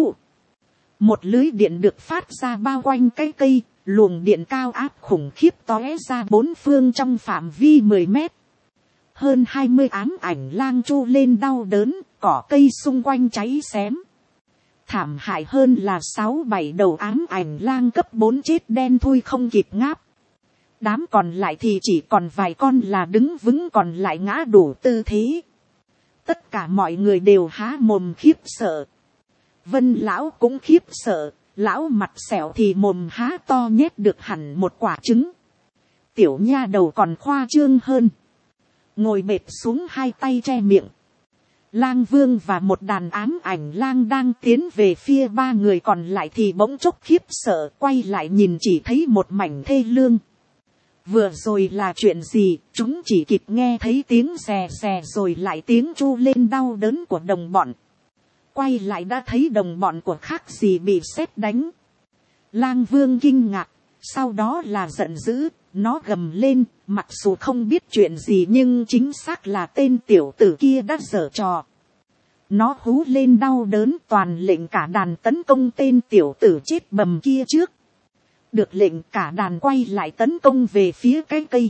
Một lưới điện được phát ra bao quanh cái cây, luồng điện cao áp khủng khiếp tóe ra bốn phương trong phạm vi 10 mét. Hơn 20 ám ảnh lang chu lên đau đớn, cỏ cây xung quanh cháy xém. Thảm hại hơn là 6-7 đầu ám ảnh lang cấp 4 chết đen thui không kịp ngáp. Đám còn lại thì chỉ còn vài con là đứng vững, còn lại ngã đủ tư thế. Tất cả mọi người đều há mồm khiếp sợ. Vân lão cũng khiếp sợ, lão mặt sẹo thì mồm há to nhét được hẳn một quả trứng. Tiểu nha đầu còn khoa trương hơn. Ngồi bệt xuống hai tay che miệng. Lang Vương và một đàn ám ảnh lang đang tiến về phía ba người còn lại thì bỗng chốc khiếp sợ, quay lại nhìn chỉ thấy một mảnh thê lương. Vừa rồi là chuyện gì, chúng chỉ kịp nghe thấy tiếng rè rè rồi lại tiếng chu lên đau đớn của đồng bọn. Quay lại đã thấy đồng bọn của khác gì bị sét đánh. Lang Vương kinh ngạc, sau đó là giận dữ, nó gầm lên, mặc dù không biết chuyện gì nhưng chính xác là tên tiểu tử kia đã giở trò. Nó hú lên đau đớn, toàn lệnh cả đàn tấn công tên tiểu tử chết bầm kia trước. Được lệnh cả đàn quay lại tấn công về phía cái cây.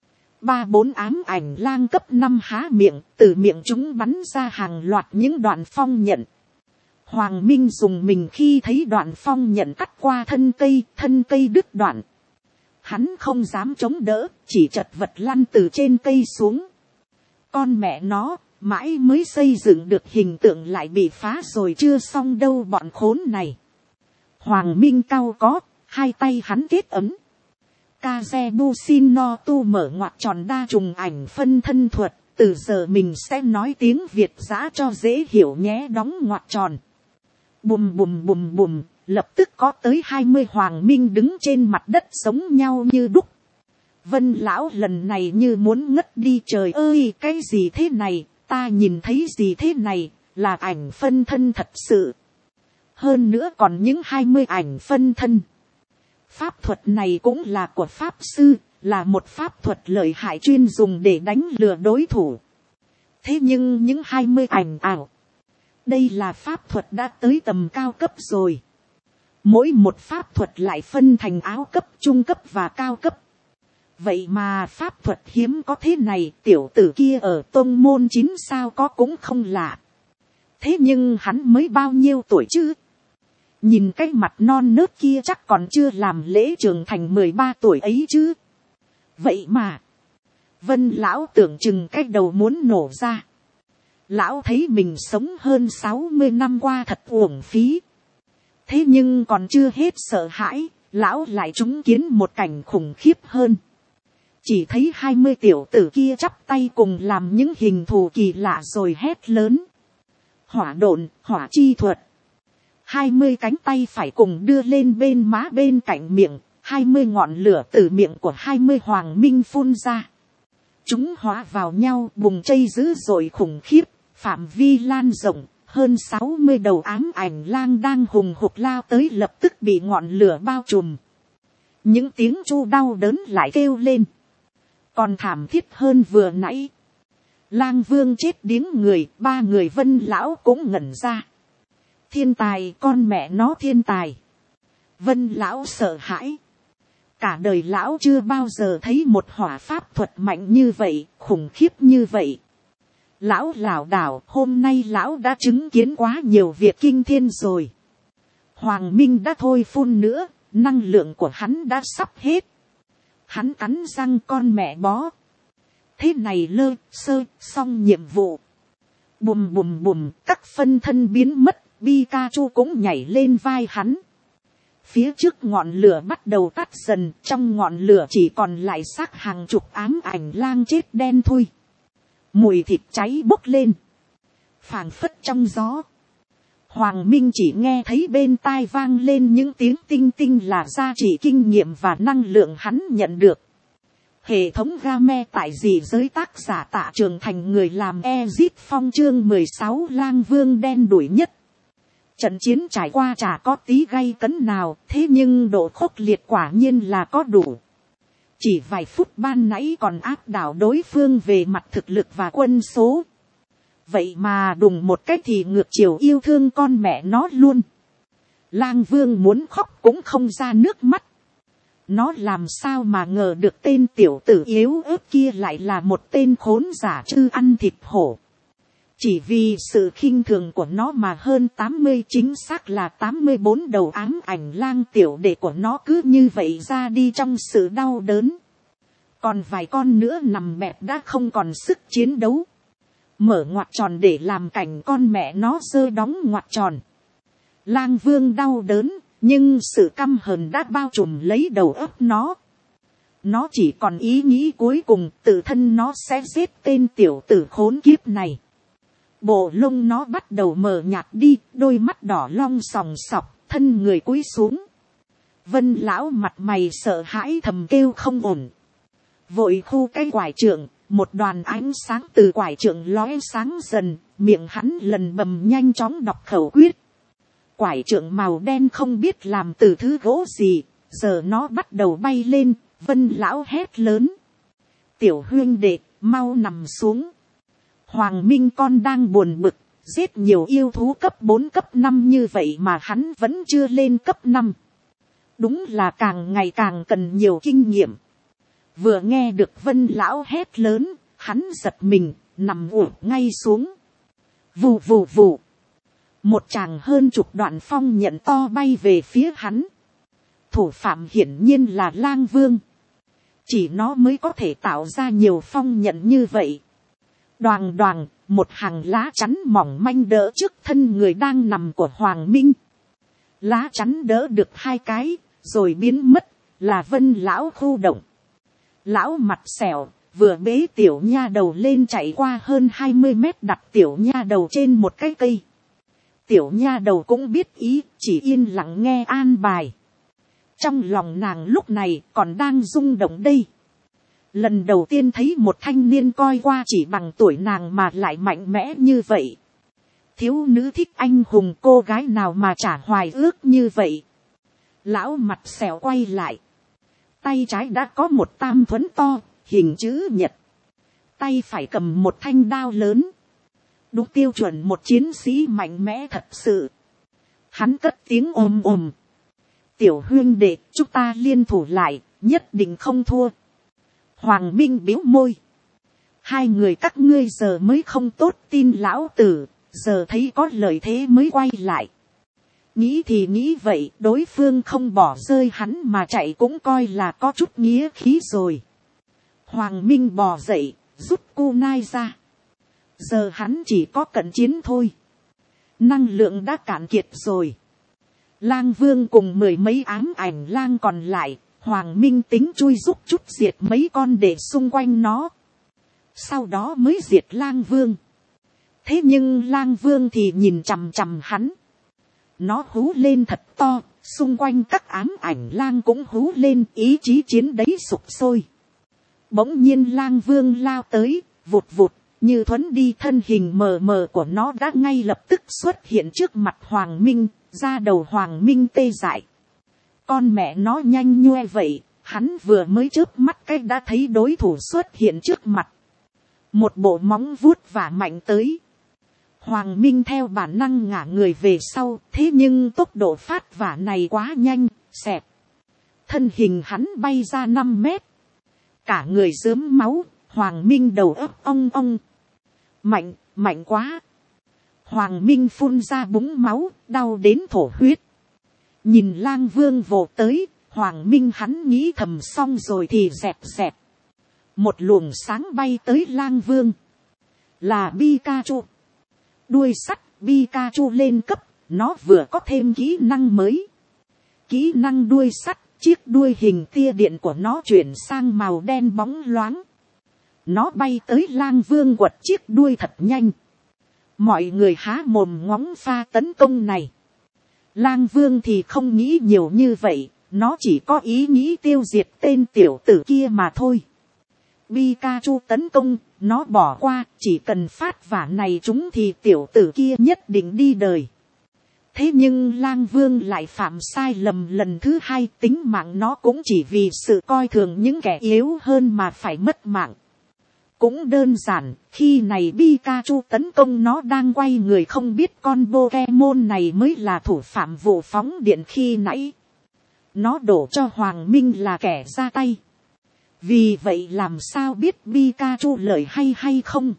3-4 ám ảnh lang cấp 5 há miệng, từ miệng chúng bắn ra hàng loạt những đoạn phong nhận. Hoàng Minh dùng mình khi thấy đoạn phong nhận cắt qua thân cây đứt đoạn. Hắn không dám chống đỡ, chỉ chật vật lăn từ trên cây xuống. Con mẹ nó, mãi mới xây dựng được hình tượng lại bị phá rồi chưa xong đâu bọn khốn này. Hoàng Minh cau có, hai tay hắn kết ấm. Kazebusin no tu mở ngoặc tròn đa trùng ảnh phân thân thuật, từ giờ mình sẽ nói tiếng Việt giã cho dễ hiểu nhé, đóng ngoặc tròn. Bùm bùm bùm bùm, lập tức có tới 20 Hoàng Minh đứng trên mặt đất giống nhau như đúc. Vân lão lần này như muốn ngất đi, trời ơi cái gì thế này, ta nhìn thấy gì thế này, là ảnh phân thân thật sự. Hơn nữa còn những 20 ảnh phân thân. Pháp thuật này cũng là của Pháp Sư, là một pháp thuật lợi hại chuyên dùng để đánh lừa đối thủ. Thế nhưng những 20 ảnh ảo, đây là pháp thuật đã tới tầm cao cấp rồi. Mỗi một pháp thuật lại phân thành áo cấp, trung cấp và cao cấp. Vậy mà pháp thuật hiếm có thế này, tiểu tử kia ở tôn môn 9 sao có cũng không lạ. Thế nhưng hắn mới bao nhiêu tuổi chứ? Nhìn cái mặt non nớt kia chắc còn chưa làm lễ trưởng thành 13 tuổi ấy chứ. Vậy mà, Vân lão tưởng chừng cái đầu muốn nổ ra. Lão thấy mình sống hơn 60 năm qua thật uổng phí. Thế nhưng còn chưa hết sợ hãi, lão lại trúng kiến một cảnh khủng khiếp hơn. Chỉ thấy 20 tiểu tử kia chắp tay cùng làm những hình thù kỳ lạ rồi hét lớn. Hỏa độn, hỏa chi thuật. 20 cánh tay phải cùng đưa lên bên má bên cạnh miệng, 20 ngọn lửa từ miệng của 20 hoàng minh phun ra. Chúng hóa vào nhau bùng chây dữ dội khủng khiếp, phạm vi lan rộng, hơn 60 đầu ám ảnh lang đang hùng hục lao tới lập tức bị ngọn lửa bao trùm. Những tiếng chu đau đớn lại kêu lên. Còn thảm thiết hơn vừa nãy. Lang vương chết điếng người, 3 người Vân lão cũng ngẩn ra. Thiên tài, con mẹ nó thiên tài. Vân lão sợ hãi. Cả đời lão chưa bao giờ thấy một hỏa pháp thuật mạnh như vậy, khủng khiếp như vậy. Lão lảo đảo, hôm nay lão đã chứng kiến quá nhiều việc kinh thiên rồi. Hoàng Minh đã thôi phun nữa, năng lượng của hắn đã sắp hết. Hắn cắn răng con mẹ bó. Thế này lơ sơ xong nhiệm vụ. Bùm bùm bùm, các phân thân biến mất, Pikachu cũng nhảy lên vai hắn. Phía trước ngọn lửa bắt đầu tắt dần, trong ngọn lửa chỉ còn lại xác hàng chục ám ảnh lang chết đen thui. Mùi thịt cháy bốc lên, phảng phất trong gió. Hoàng Minh chỉ nghe thấy bên tai vang lên những tiếng tinh tinh là giá trị kinh nghiệm và năng lượng hắn nhận được. Hệ thống game tại dị giới tác giả Tạ Trường Thành người làm Exit Phong chương 16 lang vương đen đuổi nhất. Trận chiến trải qua chả có tí gay cấn nào, thế nhưng độ khốc liệt quả nhiên là có đủ. Chỉ vài phút ban nãy còn áp đảo đối phương về mặt thực lực và quân số. Vậy mà đùng một cách thì ngược chiều yêu thương con mẹ nó luôn. Lang vương muốn khóc cũng không ra nước mắt. Nó làm sao mà ngờ được tên tiểu tử yếu ớt kia lại là một tên khốn giả chư ăn thịt hổ. Chỉ vì sự khinh thường của nó mà hơn 80, chính xác là 84 đầu ám ảnh lang tiểu đệ của nó cứ như vậy ra đi trong sự đau đớn. Còn vài con nữa nằm bẹp đã không còn sức chiến đấu. Mở ngoặt tròn để làm cảnh con mẹ nó dơ đóng ngoặt tròn. Lang vương đau đớn, nhưng sự căm hờn đã bao trùm lấy đầu óc nó. Nó chỉ còn ý nghĩ cuối cùng tự thân nó sẽ giết tên tiểu tử khốn kiếp này. Bộ lông nó bắt đầu mờ nhạt đi, đôi mắt đỏ long sòng sọc, thân người cúi xuống. Vân lão mặt mày sợ hãi thầm kêu không ổn. Vội khu cái quải trượng, một đoàn ánh sáng từ quải trượng lóe sáng dần, miệng hắn lần bầm nhanh chóng đọc khẩu quyết. Quải trượng màu đen không biết làm từ thứ gỗ gì, giờ nó bắt đầu bay lên. Vân lão hét lớn. Tiểu huynh đệ, mau nằm xuống. Hoàng Minh con đang buồn bực, giết nhiều yêu thú cấp 4 cấp 5 như vậy mà hắn vẫn chưa lên cấp 5. Đúng là càng ngày càng cần nhiều kinh nghiệm. Vừa nghe được Vân lão hét lớn, hắn giật mình, nằm ụp ngay xuống. Vù vù vù. Một tràng hơn chục đoạn phong nhận to bay về phía hắn. Thủ phạm hiển nhiên là lang vương. Chỉ nó mới có thể tạo ra nhiều phong nhận như vậy. Đoàng đoàng, một hàng lá chắn mỏng manh đỡ trước thân người đang nằm của Hoàng Minh. Lá chắn đỡ được 2 cái, rồi biến mất, là Vân lão khu động. Lão mặt xẻo, vừa bế tiểu nha đầu lên chạy qua hơn 20 mét đặt tiểu nha đầu trên một cái cây. Tiểu nha đầu cũng biết ý, chỉ yên lặng nghe an bài. Trong lòng nàng lúc này còn đang rung động đây. Lần đầu tiên thấy một thanh niên coi qua chỉ bằng tuổi nàng mà lại mạnh mẽ như vậy. Thiếu nữ thích anh hùng, cô gái nào mà chả hoài ước như vậy. Lão mặt xẻo quay lại. Tay trái đã có một tam thuẫn to, hình chữ nhật. Tay phải cầm một thanh đao lớn. Đúng tiêu chuẩn một chiến sĩ mạnh mẽ thật sự. Hắn cất tiếng ồm ồm. Tiểu huynh đệ, chúng ta liên thủ lại, nhất định không thua. Hoàng Minh biếu môi. 2 người các ngươi giờ mới không tốt tin lão tử, giờ thấy có lợi thế mới quay lại. Nghĩ thì nghĩ vậy, đối phương không bỏ rơi hắn mà chạy cũng coi là có chút nghĩa khí rồi. Hoàng Minh bò dậy, rút kunai ra. Giờ hắn chỉ có cận chiến thôi. Năng lượng đã cạn kiệt rồi. Lang vương cùng 10 mấy ám ảnh lang còn lại, Hoàng Minh tính chui giúp chút diệt mấy con để xung quanh nó. Sau đó mới diệt lang vương. Thế nhưng lang vương thì nhìn chằm chằm hắn. Nó hú lên thật to, xung quanh các ám ảnh lang cũng hú lên, ý chí chiến đấy sục sôi. Bỗng nhiên lang vương lao tới, vụt vụt, như thuấn đi, thân hình mờ mờ của nó đã ngay lập tức xuất hiện trước mặt Hoàng Minh, da đầu Hoàng Minh tê dại. Con mẹ nó nhanh nhoe vậy, hắn vừa mới chớp mắt cái đã thấy đối thủ xuất hiện trước mặt. Một bộ móng vuốt vả mạnh tới. Hoàng Minh theo bản năng ngả người về sau, thế nhưng tốc độ phát vả này quá nhanh, xẹp. Thân hình hắn bay ra 5 mét. Cả người rớm máu, Hoàng Minh đầu óc ong ong. Mạnh, mạnh quá. Hoàng Minh phun ra búng máu, đau đến thổ huyết. Nhìn lang vương vồ tới, Hoàng Minh hắn nghĩ thầm xong rồi thì dẹp dẹp. Một luồng sáng bay tới lang vương. Là Pikachu. Đuôi sắt Pikachu lên cấp, nó vừa có thêm kỹ năng mới. Kỹ năng đuôi sắt, chiếc đuôi hình tia điện của nó chuyển sang màu đen bóng loáng. Nó bay tới lang vương quật chiếc đuôi thật nhanh. Mọi người há mồm ngóng pha tấn công này. Lang vương thì không nghĩ nhiều như vậy, nó chỉ có ý nghĩ tiêu diệt tên tiểu tử kia mà thôi. Pikachu tấn công, nó bỏ qua, chỉ cần phát vả này chúng thì tiểu tử kia nhất định đi đời. Thế nhưng lang vương lại phạm sai lầm lần thứ hai, tính mạng nó cũng chỉ vì sự coi thường những kẻ yếu hơn mà phải mất mạng. Cũng đơn giản, khi này Pikachu tấn công nó đang quay người, không biết con Pokemon này mới là thủ phạm vụ phóng điện khi nãy. Nó đổ cho Hoàng Minh là kẻ ra tay. Vì vậy làm sao biết Pikachu lợi hay không?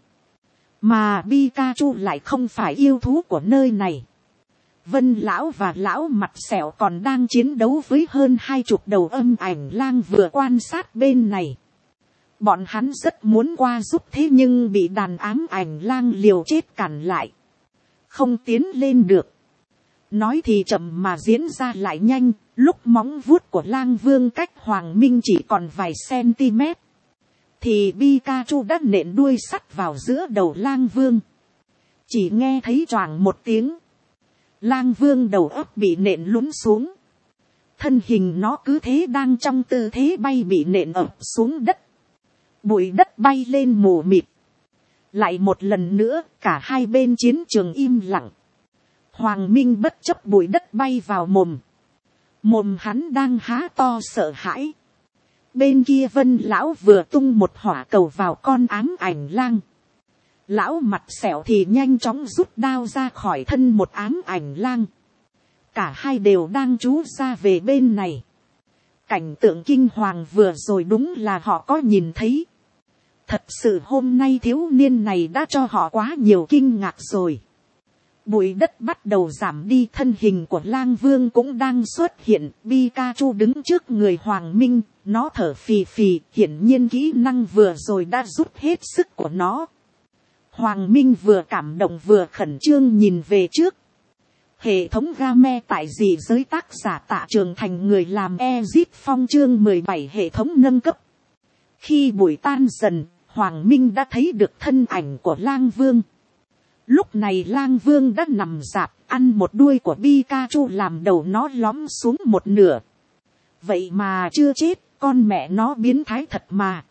Mà Pikachu lại không phải yêu thú của nơi này. Vân lão và lão mặt sẹo còn đang chiến đấu với hơn 20 đầu âm ảnh lang vừa quan sát bên này. Bọn hắn rất muốn qua giúp, thế nhưng bị đàn ám ảnh lang liều chết cản lại. Không tiến lên được. Nói thì chậm mà diễn ra lại nhanh, lúc móng vuốt của lang vương cách Hoàng Minh chỉ còn vài cm. Thì Pikachu đã nện đuôi sắt vào giữa đầu lang vương. Chỉ nghe thấy choàng một tiếng. Lang vương đầu óc bị nện lún xuống. Thân hình nó cứ thế đang trong tư thế bay bị nện ập xuống đất. Bụi đất bay lên mù mịt. Lại một lần nữa, cả hai bên chiến trường im lặng. Hoàng Minh bất chấp bụi đất bay vào mồm. Mồm hắn đang há to sợ hãi. Bên kia Vân lão vừa tung một hỏa cầu vào con ám ảnh lang. Lão mặt sẹo thì nhanh chóng rút đao ra khỏi thân một ám ảnh lang. Cả hai đều đang trú ra về bên này. Cảnh tượng kinh hoàng vừa rồi đúng là họ có nhìn thấy. Thật sự hôm nay thiếu niên này đã cho họ quá nhiều kinh ngạc rồi. Bụi đất bắt đầu giảm đi, thân hình của lang vương cũng đang xuất hiện. Pikachu đứng trước người Hoàng Minh, nó thở phì phì, hiển nhiên kỹ năng vừa rồi đã rút hết sức của nó. Hoàng Minh vừa cảm động vừa khẩn trương nhìn về trước. Hệ thống game tại dị giới, tác giả Tạ Trường Thành, người làm Ezit Phong, chương 17 hệ thống nâng cấp. Khi bụi tan dần, Hoàng Minh đã thấy được thân ảnh của lang vương. Lúc này lang vương đã nằm rạp, ăn một đuôi của Pikachu làm đầu nó lõm xuống một nửa. Vậy mà chưa chết, con mẹ nó biến thái thật mà.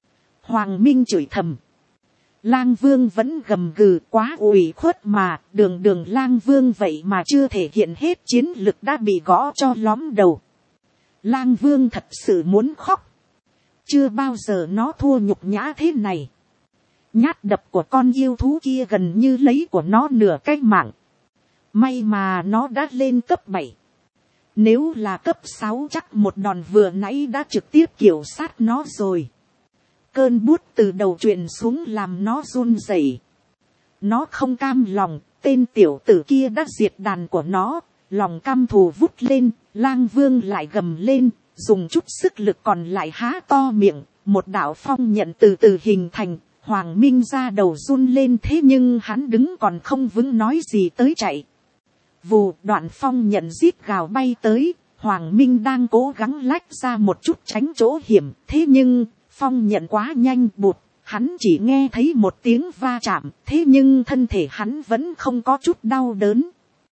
Hoàng Minh chửi thầm. Lang vương vẫn gầm gừ, quá ủy khuất mà, đường lang vương vậy mà chưa thể hiện hết chiến lực đã bị gõ cho lõm đầu. Lang vương thật sự muốn khóc. Chưa bao giờ nó thua nhục nhã thế này. Nhát đập của con yêu thú kia gần như lấy của nó nửa cái mạng. May mà nó đã lên cấp 7. Nếu là cấp 6 chắc một đòn vừa nãy đã trực tiếp kiểm sát nó rồi. Cơn bút từ đầu truyền xuống làm nó run rẩy. Nó không cam lòng, tên tiểu tử kia đã diệt đàn của nó, lòng cam thù vút lên, lang vương lại gầm lên, dùng chút sức lực còn lại há to miệng, một đạo phong nhận từ từ hình thành. Hoàng Minh ra đầu run lên, thế nhưng hắn đứng còn không vững nói gì tới chạy. Vù, đoạn phong nhận rít gào bay tới, Hoàng Minh đang cố gắng lách ra một chút tránh chỗ hiểm, thế nhưng phong nhận quá nhanh bụt, hắn chỉ nghe thấy một tiếng va chạm, thế nhưng thân thể hắn vẫn không có chút đau đớn.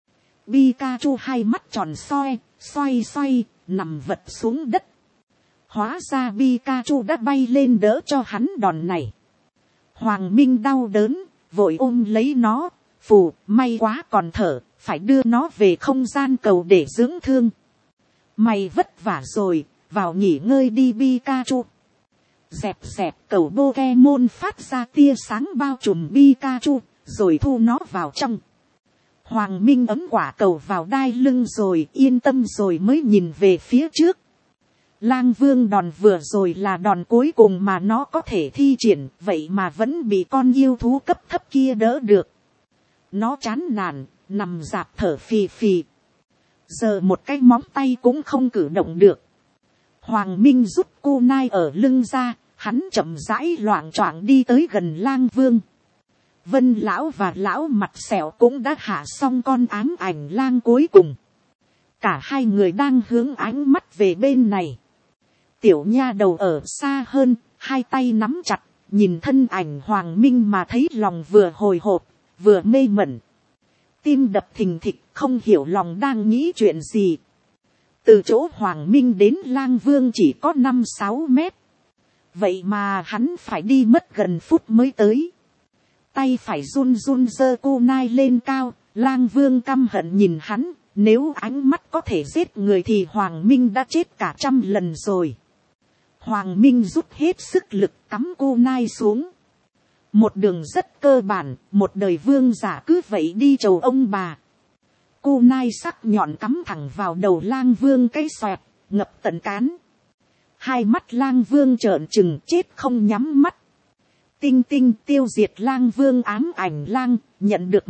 Pikachu hai mắt tròn xoay xoay, nằm vật xuống đất. Hóa ra Pikachu đã bay lên đỡ cho hắn đòn này. Hoàng Minh đau đớn, vội ôm lấy nó. Phù, may quá còn thở, phải đưa nó về không gian cầu để dưỡng thương. Mày vất vả rồi, vào nghỉ ngơi đi Pikachu. Dẹp cầu Pokemon phát ra tia sáng bao trùm Pikachu, rồi thu nó vào trong. Hoàng Minh ấm quả cầu vào đai lưng rồi yên tâm rồi mới nhìn về phía trước. Lang Vương đòn vừa rồi là đòn cuối cùng mà nó có thể thi triển, vậy mà vẫn bị con yêu thú cấp thấp kia đỡ được. Nó chán nản, nằm rạp thở phì phì. Giờ một cái móng tay cũng không cử động được. Hoàng Minh rút kunai ở lưng ra, hắn chậm rãi loạng choạng đi tới gần Lang Vương. Vân lão và lão mặt sẹo cũng đã hạ xong con ám ảnh lang cuối cùng. Cả hai người đang hướng ánh mắt về bên này. Tiểu nha đầu ở xa hơn, hai tay nắm chặt, nhìn thân ảnh Hoàng Minh mà thấy lòng vừa hồi hộp, vừa mê mẩn. Tim đập thình thịch, không hiểu lòng đang nghĩ chuyện gì. Từ chỗ Hoàng Minh đến Lang Vương chỉ có 5-6 mét. Vậy mà hắn phải đi mất gần phút mới tới. Tay phải run run giơ kunai lên cao, Lang Vương căm hận nhìn hắn, nếu ánh mắt có thể giết người thì Hoàng Minh đã chết cả 100 lần rồi. Hoàng Minh rút hết sức lực cắm kunai xuống. Một đường rất cơ bản, một đời vương giả cứ vậy đi chầu ông bà. Kunai sắc nhọn cắm thẳng vào đầu Lang Vương cái xoẹt, ngập tận cán. Hai mắt Lang Vương trợn trừng chết không nhắm mắt. Tinh tinh tiêu diệt Lang Vương ám ảnh lang, nhận được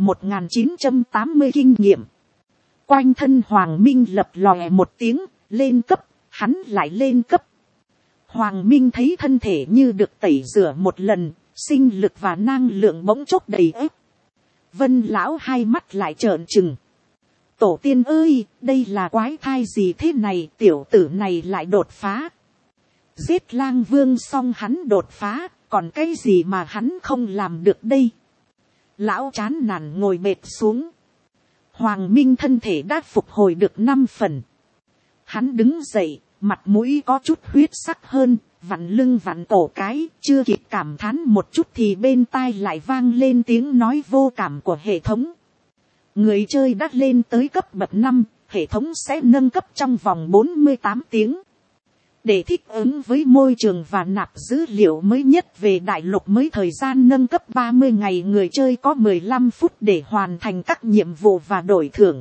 1980 kinh nghiệm. Quanh thân Hoàng Minh lập lòe một tiếng, lên cấp, hắn lại lên cấp. Hoàng Minh thấy thân thể như được tẩy rửa một lần, sinh lực và năng lượng bỗng chốc đầy ếp. Vân lão hai mắt lại trợn trừng. Tổ tiên ơi, đây là quái thai gì thế này, tiểu tử này lại đột phá. Giết Lang Vương xong hắn đột phá, còn cái gì mà hắn không làm được đây. Lão chán nản ngồi bệt xuống. Hoàng Minh thân thể đã phục hồi được 5 phần. Hắn đứng dậy, mặt mũi có chút huyết sắc hơn, vặn lưng vặn cổ cái, chưa kịp cảm thán một chút thì bên tai lại vang lên tiếng nói vô cảm của hệ thống. Người chơi đã lên tới cấp bậc 5, hệ thống sẽ nâng cấp trong vòng 48 tiếng. Để thích ứng với môi trường và nạp dữ liệu mới nhất về đại lục mới thời gian nâng cấp 30 ngày, người chơi có 15 phút để hoàn thành các nhiệm vụ và đổi thưởng.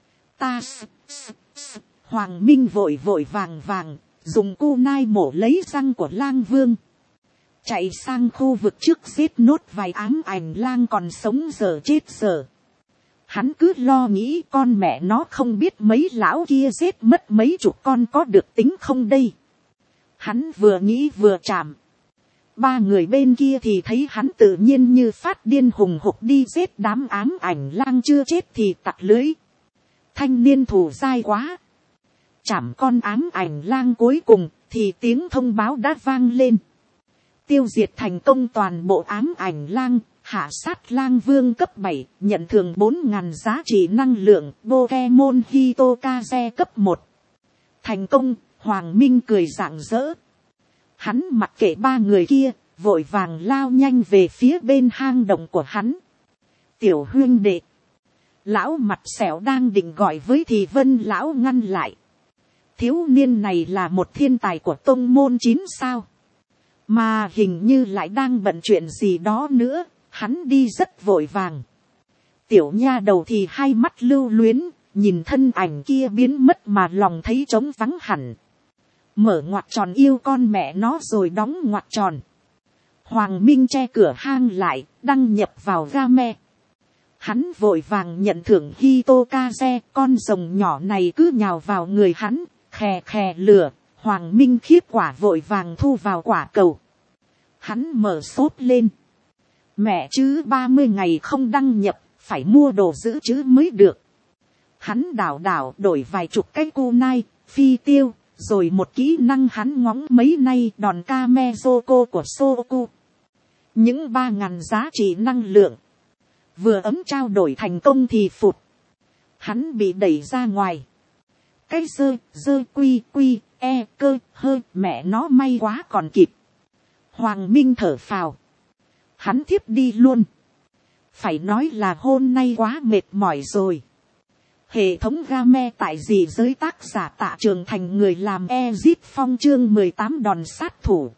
Hoàng Minh vội vàng, dùng kunai mổ lấy răng của Lang Vương. Chạy sang khu vực trước giết nốt vài ám ảnh lang còn sống giờ chết giờ. Hắn cứ lo nghĩ con mẹ nó không biết mấy lão kia giết mất mấy chục con có được tính không đây. Hắn vừa nghĩ vừa chạm. Ba người bên kia thì thấy hắn tự nhiên như phát điên hùng hục đi giết đám ám ảnh lang chưa chết thì tặc lưới. Thanh niên thủ dai quá. Chạm con ám ảnh lang cuối cùng thì tiếng thông báo đã vang lên. Tiêu diệt thành công toàn bộ ám ảnh lang, hạ sát Lang Vương cấp 7, nhận thưởng 4.000 giá trị năng lượng, Pokemon Hitokaze cấp 1. Thành công, Hoàng Minh cười rạng rỡ. Hắn mặc kệ ba người kia, vội vàng lao nhanh về phía bên hang động của hắn. Tiểu huynh đệ. Lão mặt sẹo đang định gọi với thì Vân lão ngăn lại. Thiếu niên này là một thiên tài của tông môn 9 sao. Mà hình như lại đang bận chuyện gì đó nữa, hắn đi rất vội vàng. Tiểu nha đầu thì hai mắt lưu luyến, nhìn thân ảnh kia biến mất mà lòng thấy trống vắng hẳn. Mở ngoặc tròn yêu con mẹ nó rồi đóng ngoặc tròn. Hoàng Minh che cửa hang lại, đăng nhập vào game. Hắn vội vàng nhận thưởng Hitokaze, con rồng nhỏ này cứ nhào vào người hắn, khè khè lửa. Hoàng Minh khiếp quả vội vàng thu vào quả cầu. Hắn mở sốt lên. Mẹ chứ 30 ngày không đăng nhập, phải mua đồ giữ chứ mới được. Hắn đảo đổi vài chục cái kunai, phi tiêu, rồi một kỹ năng hắn ngóng mấy nay đòn Kamezoko của Soku. Những 3.000 giá trị năng lượng. Vừa ấm trao đổi thành công thì phụt. hắn bị đẩy ra ngoài. Cái dơ quy quy e cơ hơ mẹ nó may quá còn kịp. Hoàng Minh thở phào. Hắn thiếp đi luôn. Phải nói là hôm nay quá mệt mỏi rồi. Hệ thống game tại gì giới tác giả Tạ Trường Thành người làm Ezip Phong chương 18 đòn sát thủ.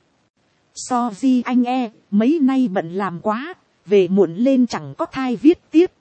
So di anh mấy nay bận làm quá, về muộn lên chẳng có thai viết tiếp.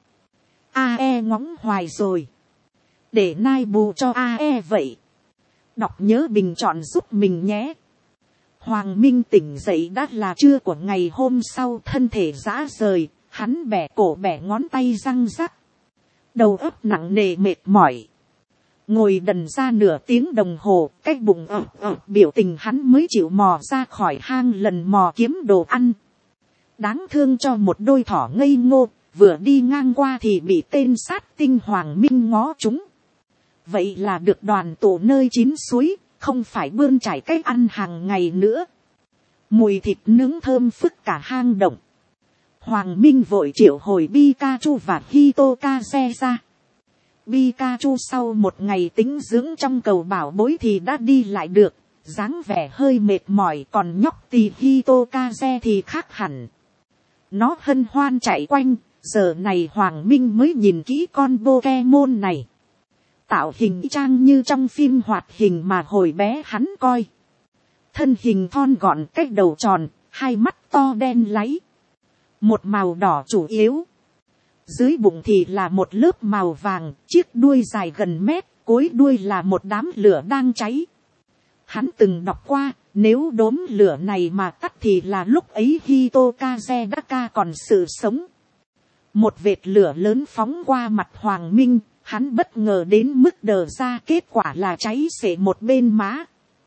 AE ngóng hoài rồi. Để nai bù cho AE vậy. Đọc nhớ bình chọn giúp mình nhé. Hoàng Minh tỉnh dậy đã là trưa của ngày hôm sau, thân thể rã rời, hắn bẻ cổ bẻ ngón tay răng rắc. Đầu óc nặng nề mệt mỏi. Ngồi đần ra nửa tiếng đồng hồ, cái bụng biểu tình hắn mới chịu mò ra khỏi hang lần mò kiếm đồ ăn. Đáng thương cho một đôi thỏ ngây ngô, vừa đi ngang qua thì bị tên sát tinh Hoàng Minh ngó trúng. Vậy là được đoàn tụ nơi chín suối, không phải bươn trải cách ăn hàng ngày nữa. Mùi thịt nướng thơm phức cả hang động. Hoàng Minh vội triệu hồi Pikachu và Hitokage ra. Pikachu sau một ngày tĩnh dưỡng trong cầu bảo bối thì đã đi lại được, dáng vẻ hơi mệt mỏi, còn nhóc tì Hitokage thì khác hẳn. Nó hân hoan chạy quanh, giờ này Hoàng Minh mới nhìn kỹ con Pokemon này. Tạo hình trang như trong phim hoạt hình mà hồi bé hắn coi. Thân hình thon gọn, cái đầu tròn, hai mắt to đen láy. Một màu đỏ chủ yếu. Dưới bụng thì là một lớp màu vàng, chiếc đuôi dài gần mét, cuối đuôi là một đám lửa đang cháy. Hắn từng đọc qua, nếu đốm lửa này mà tắt thì là lúc ấy Hitokage Daka còn sự sống. Một vệt lửa lớn phóng qua mặt Hoàng Minh, hắn bất ngờ đến mức đờ ra, kết quả là cháy xệ một bên má.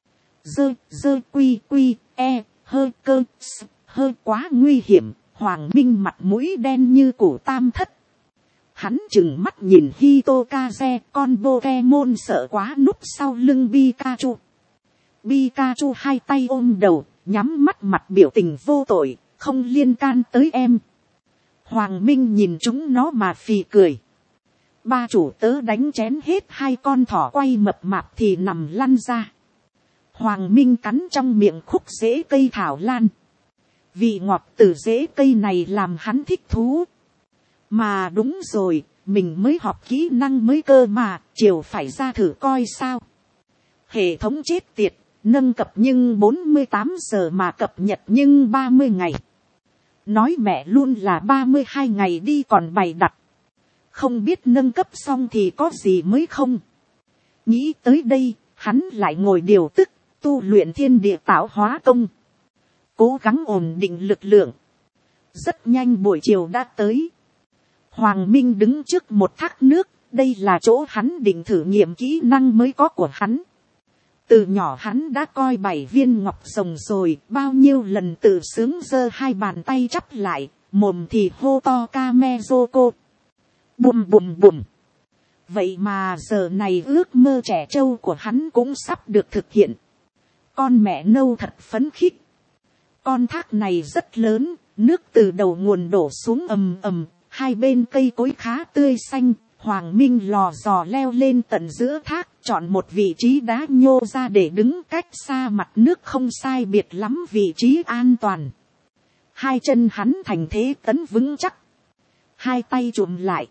Dơ quy quy e hơi quá nguy hiểm. Hoàng Minh mặt mũi đen như củ tam thất. Hắn chừng mắt nhìn Hitokage, con Pokemon sợ quá núp sau lưng Pikachu. Pikachu hai tay ôm đầu, nhắm mắt mặt biểu tình vô tội, không liên can tới em. Hoàng Minh nhìn chúng nó mà phì cười. Ba chủ tớ đánh chén hết hai con thỏ quay mập mạp thì nằm lăn ra. Hoàng Minh cắn trong miệng khúc rễ cây thảo lan. Vị ngọt từ rễ cây này làm hắn thích thú. Mà đúng rồi, mình mới học kỹ năng mới cơ mà, chiều phải ra thử coi sao. Hệ thống chết tiệt, nâng cập nhưng 48 giờ mà cập nhật nhưng 30 ngày. Nói mẹ luôn là 32 ngày đi còn bày đặt. Không biết nâng cấp xong thì có gì mới không. Nghĩ tới đây, hắn lại ngồi điều tức, tu luyện thiên địa tạo hóa công. Cố gắng ổn định lực lượng. Rất nhanh buổi chiều đã tới. Hoàng Minh đứng trước một thác nước. Đây là chỗ hắn định thử nghiệm kỹ năng mới có của hắn. Từ nhỏ hắn đã coi 7 viên ngọc rồng rồi. Bao nhiêu lần tự sướng giơ hai bàn tay chắp lại. Mồm thì hô to Kamezoko. Bùm bùm bùm. Vậy mà giờ này ước mơ trẻ trâu của hắn cũng sắp được thực hiện. Con mẹ nâu thật phấn khích. Con thác này rất lớn, nước từ đầu nguồn đổ xuống ầm ầm, hai bên cây cối khá tươi xanh. Hoàng Minh lò dò leo lên tận giữa thác, chọn một vị trí đá nhô ra để đứng cách xa mặt nước không sai biệt lắm, vị trí an toàn. Hai chân hắn thành thế tấn vững chắc. Hai tay chụm lại.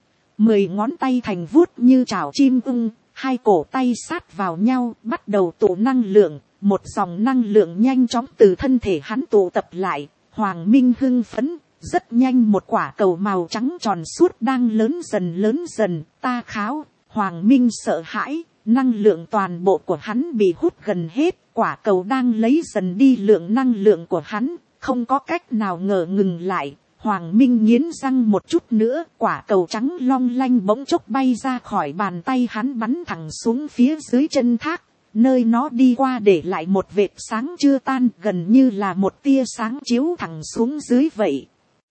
10 ngón tay thành vuốt như chảo chim ưng, hai cổ tay sát vào nhau, bắt đầu tụ năng lượng. Một dòng năng lượng nhanh chóng từ thân thể hắn tụ tập lại. Hoàng Minh hưng phấn. Rất nhanh một quả cầu màu trắng tròn suốt đang lớn dần. Ta kháo. Hoàng Minh sợ hãi. Năng lượng toàn bộ của hắn bị hút gần hết. Quả cầu đang lấy dần đi lượng năng lượng của hắn. Không có cách nào ngờ ngừng lại. Hoàng Minh nghiến răng một chút nữa. Quả cầu trắng long lanh bỗng chốc bay ra khỏi bàn tay hắn, bắn thẳng xuống phía dưới chân thác. Nơi nó đi qua để lại một vệt sáng chưa tan, gần như là một tia sáng chiếu thẳng xuống dưới vậy.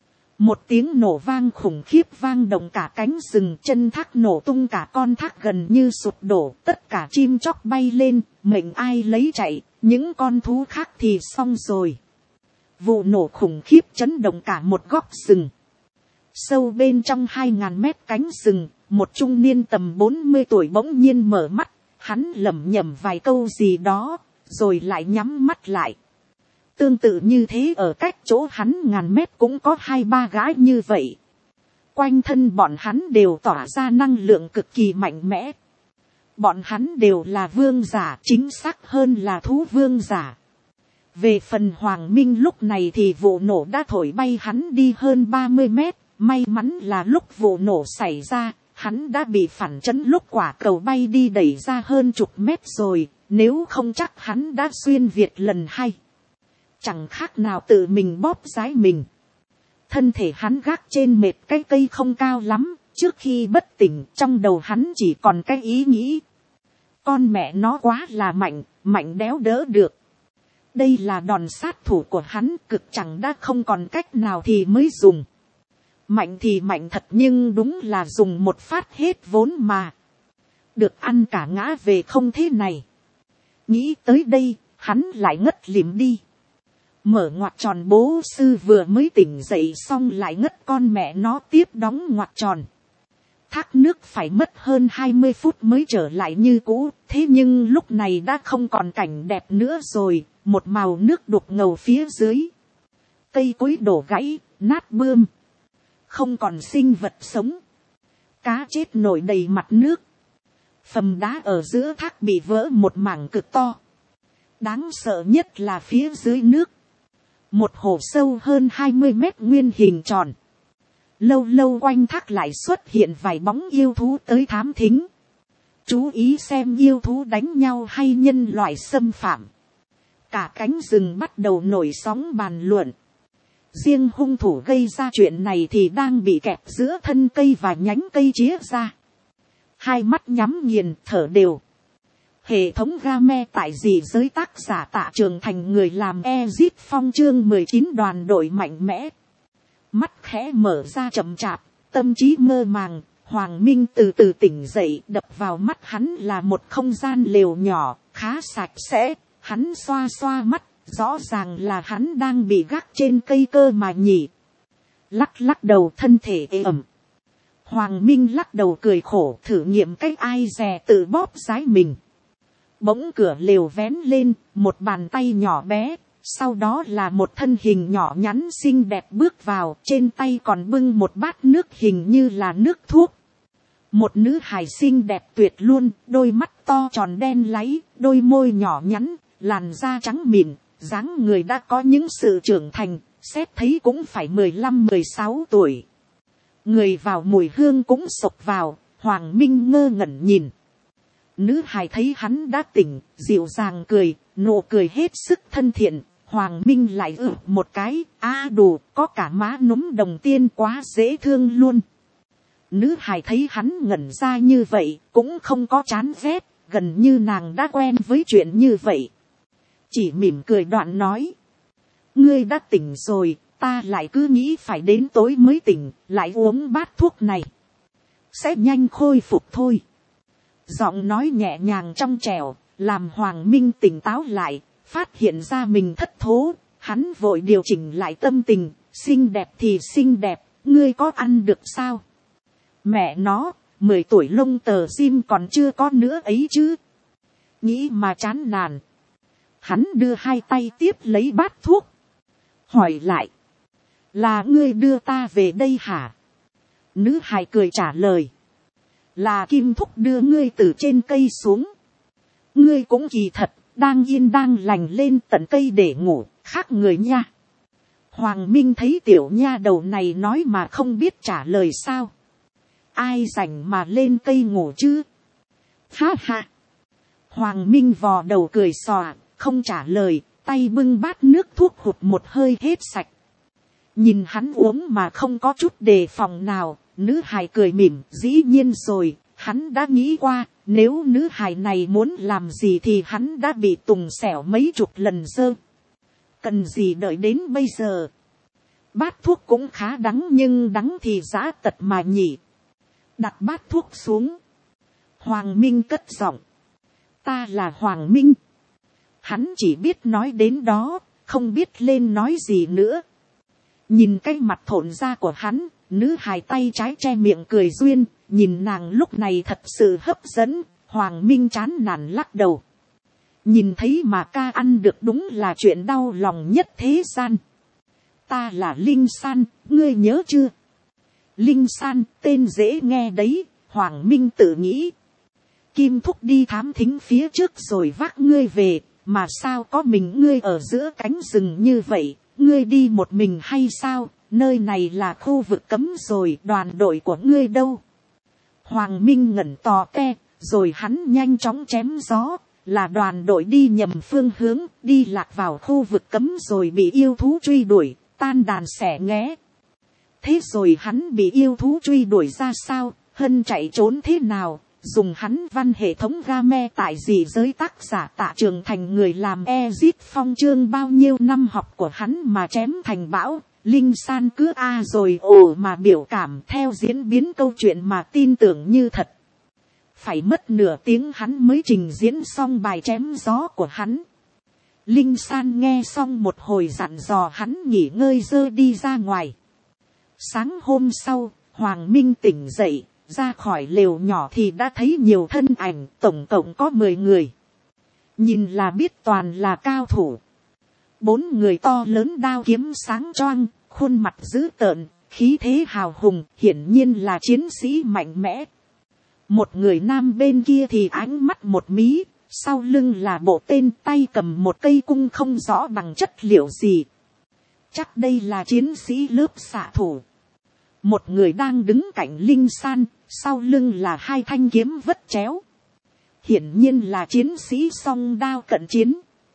Một tiếng nổ vang khủng khiếp vang động cả cánh rừng, chân thác nổ tung, cả con thác gần như sụp đổ, tất cả chim chóc bay lên, mệnh ai lấy chạy, những con thú khác thì xong rồi. Vụ nổ khủng khiếp chấn động cả một góc rừng. Sâu bên trong 2000 mét cánh rừng, một trung niên tầm 40 tuổi bỗng nhiên mở mắt, hắn lẩm nhẩm vài câu gì đó, rồi lại nhắm mắt lại. Tương tự như thế ở cách chỗ hắn ngàn mét cũng có 2-3 gái như vậy. Quanh thân bọn hắn đều tỏa ra năng lượng cực kỳ mạnh mẽ. Bọn hắn đều là vương giả, chính xác hơn là thú vương giả. Về phần Hoàng Minh lúc này thì vụ nổ đã thổi bay hắn đi hơn 30 mét. May mắn là lúc vụ nổ xảy ra, hắn đã bị phản chấn lúc quả cầu bay đi đẩy ra hơn chục mét rồi. Nếu không chắc hắn đã xuyên Việt lần 2. Chẳng khác nào tự mình bóp giái mình. Thân thể hắn gác trên mệt cái cây không cao lắm. Trước khi bất tỉnh trong đầu hắn chỉ còn cái ý nghĩ. Con mẹ nó quá là mạnh, mạnh đéo đỡ được. Đây là đòn sát thủ của hắn, cực chẳng đã không còn cách nào thì mới dùng. Mạnh thì mạnh thật nhưng đúng là dùng một phát hết vốn mà. Được ăn cả ngã về không thế này. Nghĩ tới đây, hắn lại ngất lịm đi. Mở ngoặc tròn bố sư vừa mới tỉnh dậy xong lại ngất con mẹ nó tiếp đóng ngoặc tròn. Thác nước phải mất hơn 20 phút mới trở lại như cũ, thế nhưng lúc này đã không còn cảnh đẹp nữa rồi, một màu nước đục ngầu phía dưới. Cây cối đổ gãy, nát bươm. Không còn sinh vật sống. Cá chết nổi đầy mặt nước. Phầm đá ở giữa thác bị vỡ một mảng cực to. Đáng sợ nhất là phía dưới nước. Một hồ sâu hơn 20 mét nguyên hình tròn. Lâu lâu quanh thác lại xuất hiện vài bóng yêu thú tới thám thính. Chú ý xem yêu thú đánh nhau hay nhân loại xâm phạm. Cả cánh rừng bắt đầu nổi sóng bàn luận. Riêng hung thủ gây ra chuyện này thì đang bị kẹp giữa thân cây và nhánh cây chĩa ra. Hai mắt nhắm nghiền thở đều. Hệ thống game tại dị giới tác giả Tạ Trường Thành người làm Exit Phong chương 19 đoàn đội mạnh mẽ. Mắt khẽ mở ra chậm chạp, tâm trí mơ màng, Hoàng Minh từ từ tỉnh dậy, đập vào mắt hắn là một không gian lều nhỏ, khá sạch sẽ, hắn xoa xoa mắt, rõ ràng là hắn đang bị gác trên cây cơ mà nhỉ. Lắc lắc đầu thân thể ê ẩm. Hoàng Minh lắc đầu cười khổ thử nghiệm cách ai dè tự bóp giái mình. Bỗng cửa lều vén lên, một bàn tay nhỏ bé, sau đó là một thân hình nhỏ nhắn xinh đẹp bước vào, trên tay còn bưng một bát nước hình như là nước thuốc. Một nữ hài xinh đẹp tuyệt luôn, đôi mắt to tròn đen láy, đôi môi nhỏ nhắn, làn da trắng mịn, dáng người đã có những sự trưởng thành, xét thấy cũng phải 15-16 tuổi. Người vào mùi hương cũng sộc vào, Hoàng Minh ngơ ngẩn nhìn. Nữ hài thấy hắn đã tỉnh, dịu dàng cười, nụ cười hết sức thân thiện. Hoàng Minh lại một cái, đủ, có cả má núm đồng tiên quá dễ thương luôn. Nữ hài thấy hắn ngẩn ra như vậy, cũng không có chán ghét, gần như nàng đã quen với chuyện như vậy. Chỉ mỉm cười đoạn nói. Ngươi đã tỉnh rồi, ta lại cứ nghĩ phải đến tối mới tỉnh, lại uống bát thuốc này. Sẽ nhanh khôi phục thôi. Giọng nói nhẹ nhàng trong trẻo, làm Hoàng Minh tỉnh táo lại, phát hiện ra mình thất thố, hắn vội điều chỉnh lại tâm tình, xinh đẹp thì xinh đẹp, ngươi có ăn được sao? Mẹ nó, 10 tuổi lông tờ sim còn chưa có nữa ấy chứ. Nghĩ mà chán nản. Hắn đưa hai tay tiếp lấy bát thuốc. Hỏi lại. Là ngươi đưa ta về đây hả? Nữ hài cười trả lời. Là Kim Thúc đưa ngươi từ trên cây xuống. Ngươi cũng kỳ thật, đang yên đang lành lên tận cây để ngủ, khác người nha. Hoàng Minh thấy tiểu nha đầu này nói mà không biết trả lời sao. Ai rảnh mà lên cây ngủ chứ? Ha ha. Hoàng Minh vò đầu cười xòa, không trả lời, tay bưng bát nước thuốc hụt một hơi hết sạch. Nhìn hắn uống mà không có chút đề phòng nào, nữ hài cười mỉm, dĩ nhiên rồi, hắn đã nghĩ qua, nếu nữ hài này muốn làm gì thì hắn đã bị tùng xẻo mấy chục lần dơ. Cần gì đợi đến bây giờ? Bát thuốc cũng khá đắng nhưng đắng thì giã tật mà nhỉ. Đặt bát thuốc xuống. Hoàng Minh cất giọng. Ta là Hoàng Minh. Hắn chỉ biết nói đến đó, không biết lên nói gì nữa. Nhìn cái mặt thộn ra của hắn, nữ hài tay trái che miệng cười duyên, nhìn nàng lúc này thật sự hấp dẫn. Hoàng Minh chán nản lắc đầu. Nhìn thấy mà ca ăn được đúng là chuyện đau lòng nhất thế gian. Ta là Linh San, ngươi nhớ chưa? Linh San, tên dễ nghe đấy, Hoàng Minh tự nghĩ. Kim Thúc đi thám thính phía trước rồi vác ngươi về, mà sao có mình ngươi ở giữa cánh rừng như vậy, ngươi đi một mình hay sao? Nơi này là khu vực cấm rồi, đoàn đội của ngươi đâu? Hoàng Minh ngẩn tò te, rồi hắn nhanh chóng chém gió, là đoàn đội đi nhầm phương hướng, đi lạc vào khu vực cấm rồi bị yêu thú truy đuổi, tan đàn xẻ nghé. Thế rồi hắn bị yêu thú truy đuổi ra sao, Hân chạy trốn thế nào? Dùng hắn văn hệ thống game tại dị giới tác giả Tạ Trường Thành người làm Ezit Phong chương bao nhiêu năm học của hắn mà chém thành bão. Linh San cứ rồi ồ mà biểu cảm theo diễn biến câu chuyện mà tin tưởng như thật. Phải mất nửa tiếng hắn mới trình diễn xong bài chém gió của hắn. Linh San nghe xong một hồi dặn dò hắn nghỉ ngơi dơ đi ra ngoài. Sáng hôm sau, Hoàng Minh tỉnh dậy, ra khỏi lều nhỏ thì đã thấy nhiều thân ảnh, tổng cộng có 10 người. Nhìn là biết toàn là cao thủ. 4 người to lớn đao kiếm sáng choang, khuôn mặt dữ tợn, khí thế hào hùng, hiển nhiên là chiến sĩ mạnh mẽ. Một người nam bên kia thì ánh mắt một mí, sau lưng là bộ tên, tay cầm một cây cung không rõ bằng chất liệu gì. Chắc đây là chiến sĩ lớp xạ thủ. Một người đang đứng cạnh Linh San, sau lưng là 2 thanh kiếm vất chéo. Hiển nhiên là chiến sĩ song đao cận chiến.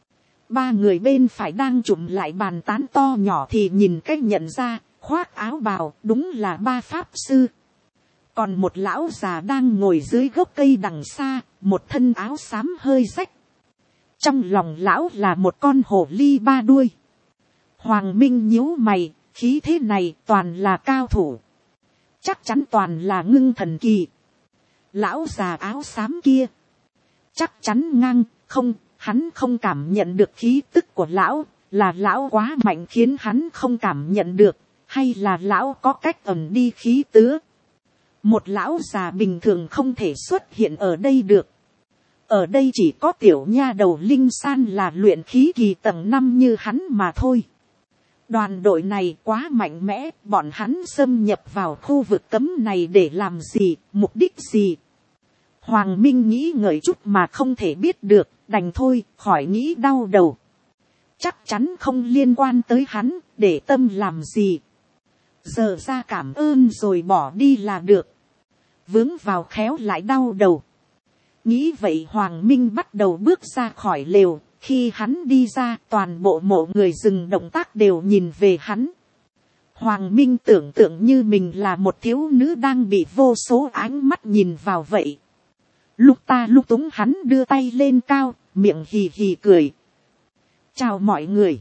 3 người bên phải đang chụm lại bàn tán to nhỏ thì nhìn cách nhận ra, khoác áo bào, đúng là 3 pháp sư. Còn một lão già đang ngồi dưới gốc cây đằng xa, một thân áo xám hơi rách. Trong lòng lão là một con hổ ly 3 đuôi. Hoàng Minh nhíu mày, khí thế này toàn là cao thủ. Chắc chắn toàn là ngưng thần kỳ. Lão già áo xám kia chắc chắn ngang, không, hắn không cảm nhận được khí tức của lão, là lão quá mạnh khiến hắn không cảm nhận được, hay là lão có cách ẩn đi khí tứa. Một lão già bình thường không thể xuất hiện ở đây được. Ở đây chỉ có tiểu nha đầu Linh San là luyện khí kỳ tầng 5 như hắn mà thôi. Đoàn đội này quá mạnh mẽ, bọn hắn xâm nhập vào khu vực cấm này để làm gì, mục đích gì? Hoàng Minh nghĩ ngợi chút mà không thể biết được, đành thôi, khỏi nghĩ đau đầu. Chắc chắn không liên quan tới hắn, để tâm làm gì. Giờ ra cảm ơn rồi bỏ đi là được. Vướng vào khéo lại đau đầu. Nghĩ vậy Hoàng Minh bắt đầu bước ra khỏi lều. Khi hắn đi ra, toàn bộ mộ người dừng động tác đều nhìn về hắn. Hoàng Minh tưởng tượng như mình là một thiếu nữ đang bị vô số ánh mắt nhìn vào vậy. Lúc ta lúc túng hắn đưa tay lên cao, miệng hì hì cười. Chào mọi người.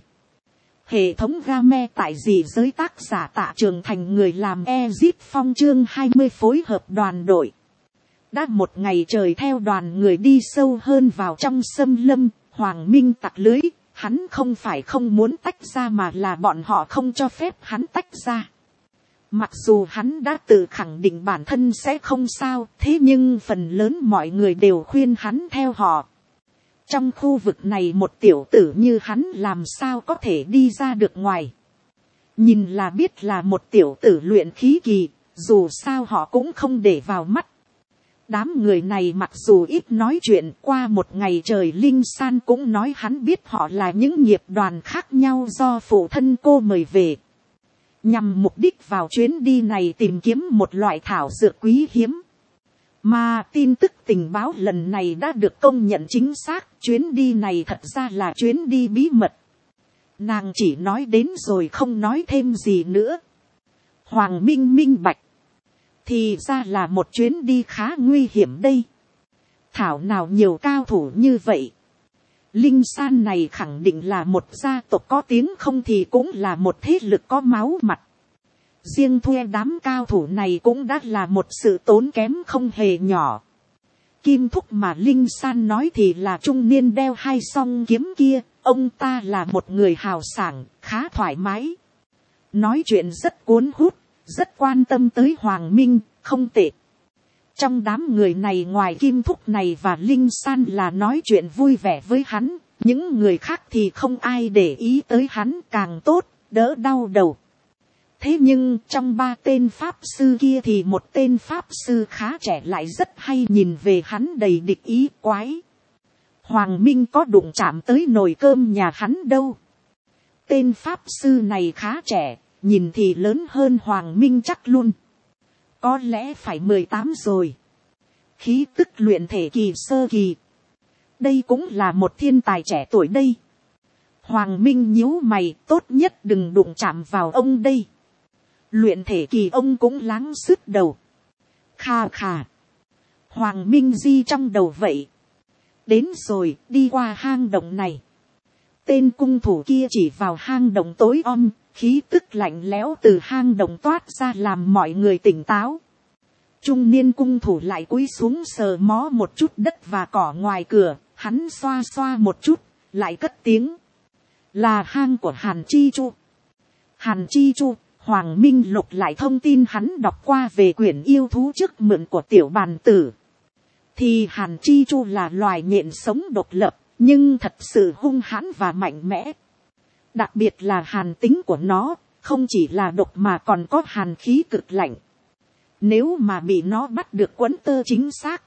Hệ thống game tại dị giới tác giả Tạ Trường Thành người làm Ezit Phong chương 20 phối hợp đoàn đội. Đã một ngày trời theo đoàn người đi sâu hơn vào trong xâm lâm. Hoàng Minh tặc lưới, hắn không phải không muốn tách ra mà là bọn họ không cho phép hắn tách ra. Mặc dù hắn đã tự khẳng định bản thân sẽ không sao, thế nhưng phần lớn mọi người đều khuyên hắn theo họ. Trong khu vực này một tiểu tử như hắn làm sao có thể đi ra được ngoài. Nhìn là biết là một tiểu tử luyện khí kỳ, dù sao họ cũng không để vào mắt. Đám người này mặc dù ít nói chuyện, qua một ngày trời Linh San cũng nói hắn biết họ là những nghiệp đoàn khác nhau do phụ thân cô mời về. Nhằm mục đích vào chuyến đi này tìm kiếm một loại thảo dược quý hiếm. Mà tin tức tình báo lần này đã được công nhận chính xác, chuyến đi này thật ra là chuyến đi bí mật. Nàng chỉ nói đến rồi không nói thêm gì nữa. Hoàng Minh minh bạch. Thì ra là một chuyến đi khá nguy hiểm đây. Thảo nào nhiều cao thủ như vậy. Linh San này khẳng định là một gia tộc có tiếng, không thì cũng là một thế lực có máu mặt. Riêng thuê đám cao thủ này cũng đã là một sự tốn kém không hề nhỏ. Kim Thúc mà Linh San nói thì là trung niên đeo 2 song kiếm kia. Ông ta là một người hào sảng, khá thoải mái. Nói chuyện rất cuốn hút. rất quan tâm tới Hoàng Minh, không tệ. Trong đám người này ngoài Kim Thúc này và Linh San là nói chuyện vui vẻ với hắn, những người khác thì không ai để ý tới hắn, càng tốt, đỡ đau đầu. Thế nhưng trong 3 tên pháp sư kia thì một tên pháp sư khá trẻ lại rất hay nhìn về hắn đầy địch ý quái. Hoàng Minh có đụng chạm tới nồi cơm nhà hắn đâu. Tên pháp sư này khá trẻ, nhìn thì lớn hơn Hoàng Minh chắc luôn. Có lẽ phải 18 rồi. Khí tức luyện thể kỳ sơ kỳ. Đây cũng là một thiên tài trẻ tuổi đây. Hoàng Minh nhíu mày, tốt nhất đừng đụng chạm vào ông đây. Luyện thể kỳ ông cũng láng sứt đầu. Khà khà. Hoàng Minh di trong đầu vậy. Đến rồi, đi qua hang động này. Tên cung thủ kia chỉ vào hang động tối om, khí tức lạnh lẽo từ hang động toát ra làm mọi người tỉnh táo. Trung niên cung thủ lại cúi xuống sờ mó một chút đất và cỏ ngoài cửa, hắn xoa xoa một chút, lại cất tiếng. Là hang của Hàn Chi Chu. Hàn Chi Chu, Hoàng Minh lục lại thông tin hắn đọc qua về quyển yêu thú trước mượn của tiểu bàn tử. Thì Hàn Chi Chu là loài nhện sống độc lập, nhưng thật sự hung hãn và mạnh mẽ. Đặc biệt là hàn tính của nó, không chỉ là độc mà còn có hàn khí cực lạnh. Nếu mà bị nó bắt được quấn tơ chính xác,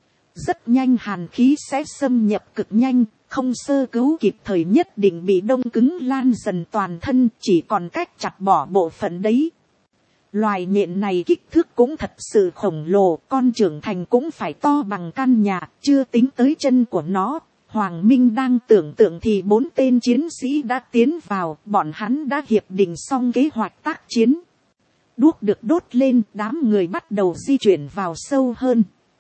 rất nhanh hàn khí sẽ xâm nhập cực nhanh, không sơ cứu kịp thời nhất định bị đông cứng lan dần toàn thân, chỉ còn cách chặt bỏ bộ phận đấy. Loài nhện này kích thước cũng thật sự khổng lồ, con trưởng thành cũng phải to bằng căn nhà, chưa tính tới chân của nó. Hoàng Minh đang tưởng tượng thì 4 tên chiến sĩ đã tiến vào, bọn hắn đã hiệp định xong kế hoạch tác chiến. Đuốc được đốt lên, đám người bắt đầu di chuyển vào sâu hơn.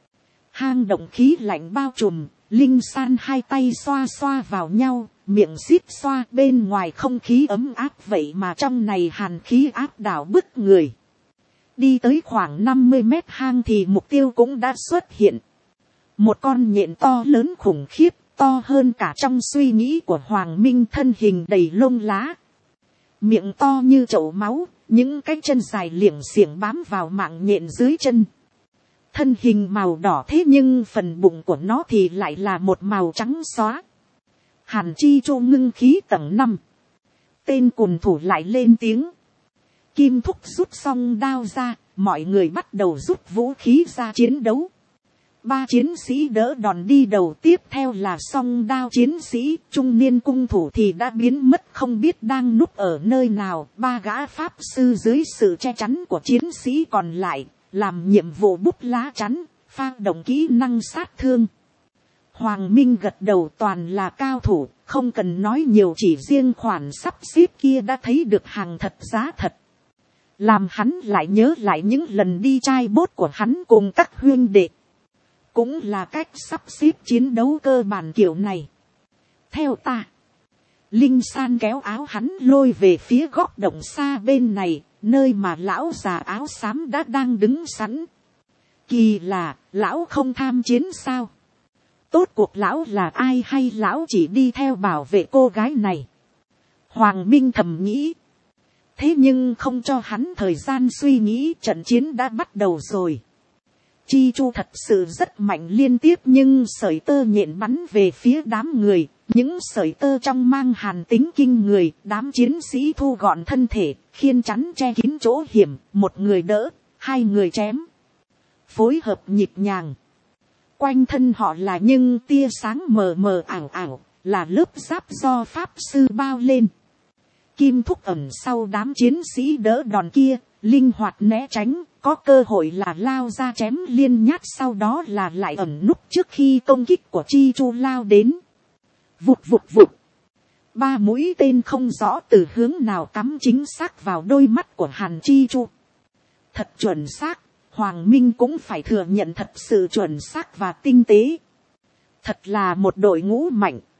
Hang động khí lạnh bao trùm, Linh San hai tay xoa xoa vào nhau, miệng xít xoa, bên ngoài không khí ấm áp vậy mà trong này hàn khí áp đảo bức người. Đi tới khoảng 50 mét hang thì mục tiêu cũng đã xuất hiện. Một con nhện to lớn khủng khiếp, to hơn cả trong suy nghĩ của Hoàng Minh, thân hình đầy lông lá. Miệng to như chậu máu, những cái chân dài liệng xiềng bám vào mạng nhện dưới chân. Thân hình màu đỏ thế nhưng phần bụng của nó thì lại là một màu trắng xóa. Hàn Chi Chu ngưng khí tầng 5. Tên cùn thủ lại lên tiếng. Kim Thúc rút xong đao ra, mọi người bắt đầu rút vũ khí ra chiến đấu. 3 chiến sĩ đỡ đòn đi đầu, tiếp theo là song đao chiến sĩ, trung niên cung thủ thì đã biến mất không biết đang núp ở nơi nào. 3 gã pháp sư dưới sự che chắn của chiến sĩ còn lại, làm nhiệm vụ bút lá chắn, phát động kỹ năng sát thương. Hoàng Minh gật đầu, toàn là cao thủ, không cần nói nhiều, chỉ riêng khoản sắp xếp kia đã thấy được hàng thật giá thật. Làm hắn lại nhớ lại những lần đi trai bốt của hắn cùng các huynh đệ. Cũng là cách sắp xếp chiến đấu cơ bản kiểu này. Theo ta, Linh San kéo áo hắn lôi về phía góc động xa bên này, nơi mà lão già áo xám đã đang đứng sẵn. Kỳ là, lão không tham chiến sao? Tốt cuộc lão là ai hay lão chỉ đi theo bảo vệ cô gái này? Hoàng Minh thầm nghĩ. Thế nhưng không cho hắn thời gian suy nghĩ, trận chiến đã bắt đầu rồi. Chi Chu thật sự rất mạnh, liên tiếp nhưng sợi tơ nhện bắn về phía đám người. Những sợi tơ trong mang hàn tính kinh người, đám chiến sĩ thu gọn thân thể, khiên chắn che kín chỗ hiểm, một người đỡ, 2 người chém. Phối hợp nhịp nhàng. Quanh thân họ là những tia sáng mờ mờ ảo ảo, là lớp giáp do pháp sư bao lên. Kim Thúc ẩn sau đám chiến sĩ đỡ đòn kia, linh hoạt né tránh, có cơ hội là lao ra chém liên nhát, sau đó là lại ẩn núp trước khi công kích của Chi Chu lao đến. Vụt vụt vụt. 3 mũi tên không rõ từ hướng nào cắm chính xác vào đôi mắt của Hàn Chi Chu. Thật chuẩn xác, Hoàng Minh cũng phải thừa nhận thật sự chuẩn xác và tinh tế. Thật là một đội ngũ mạnh.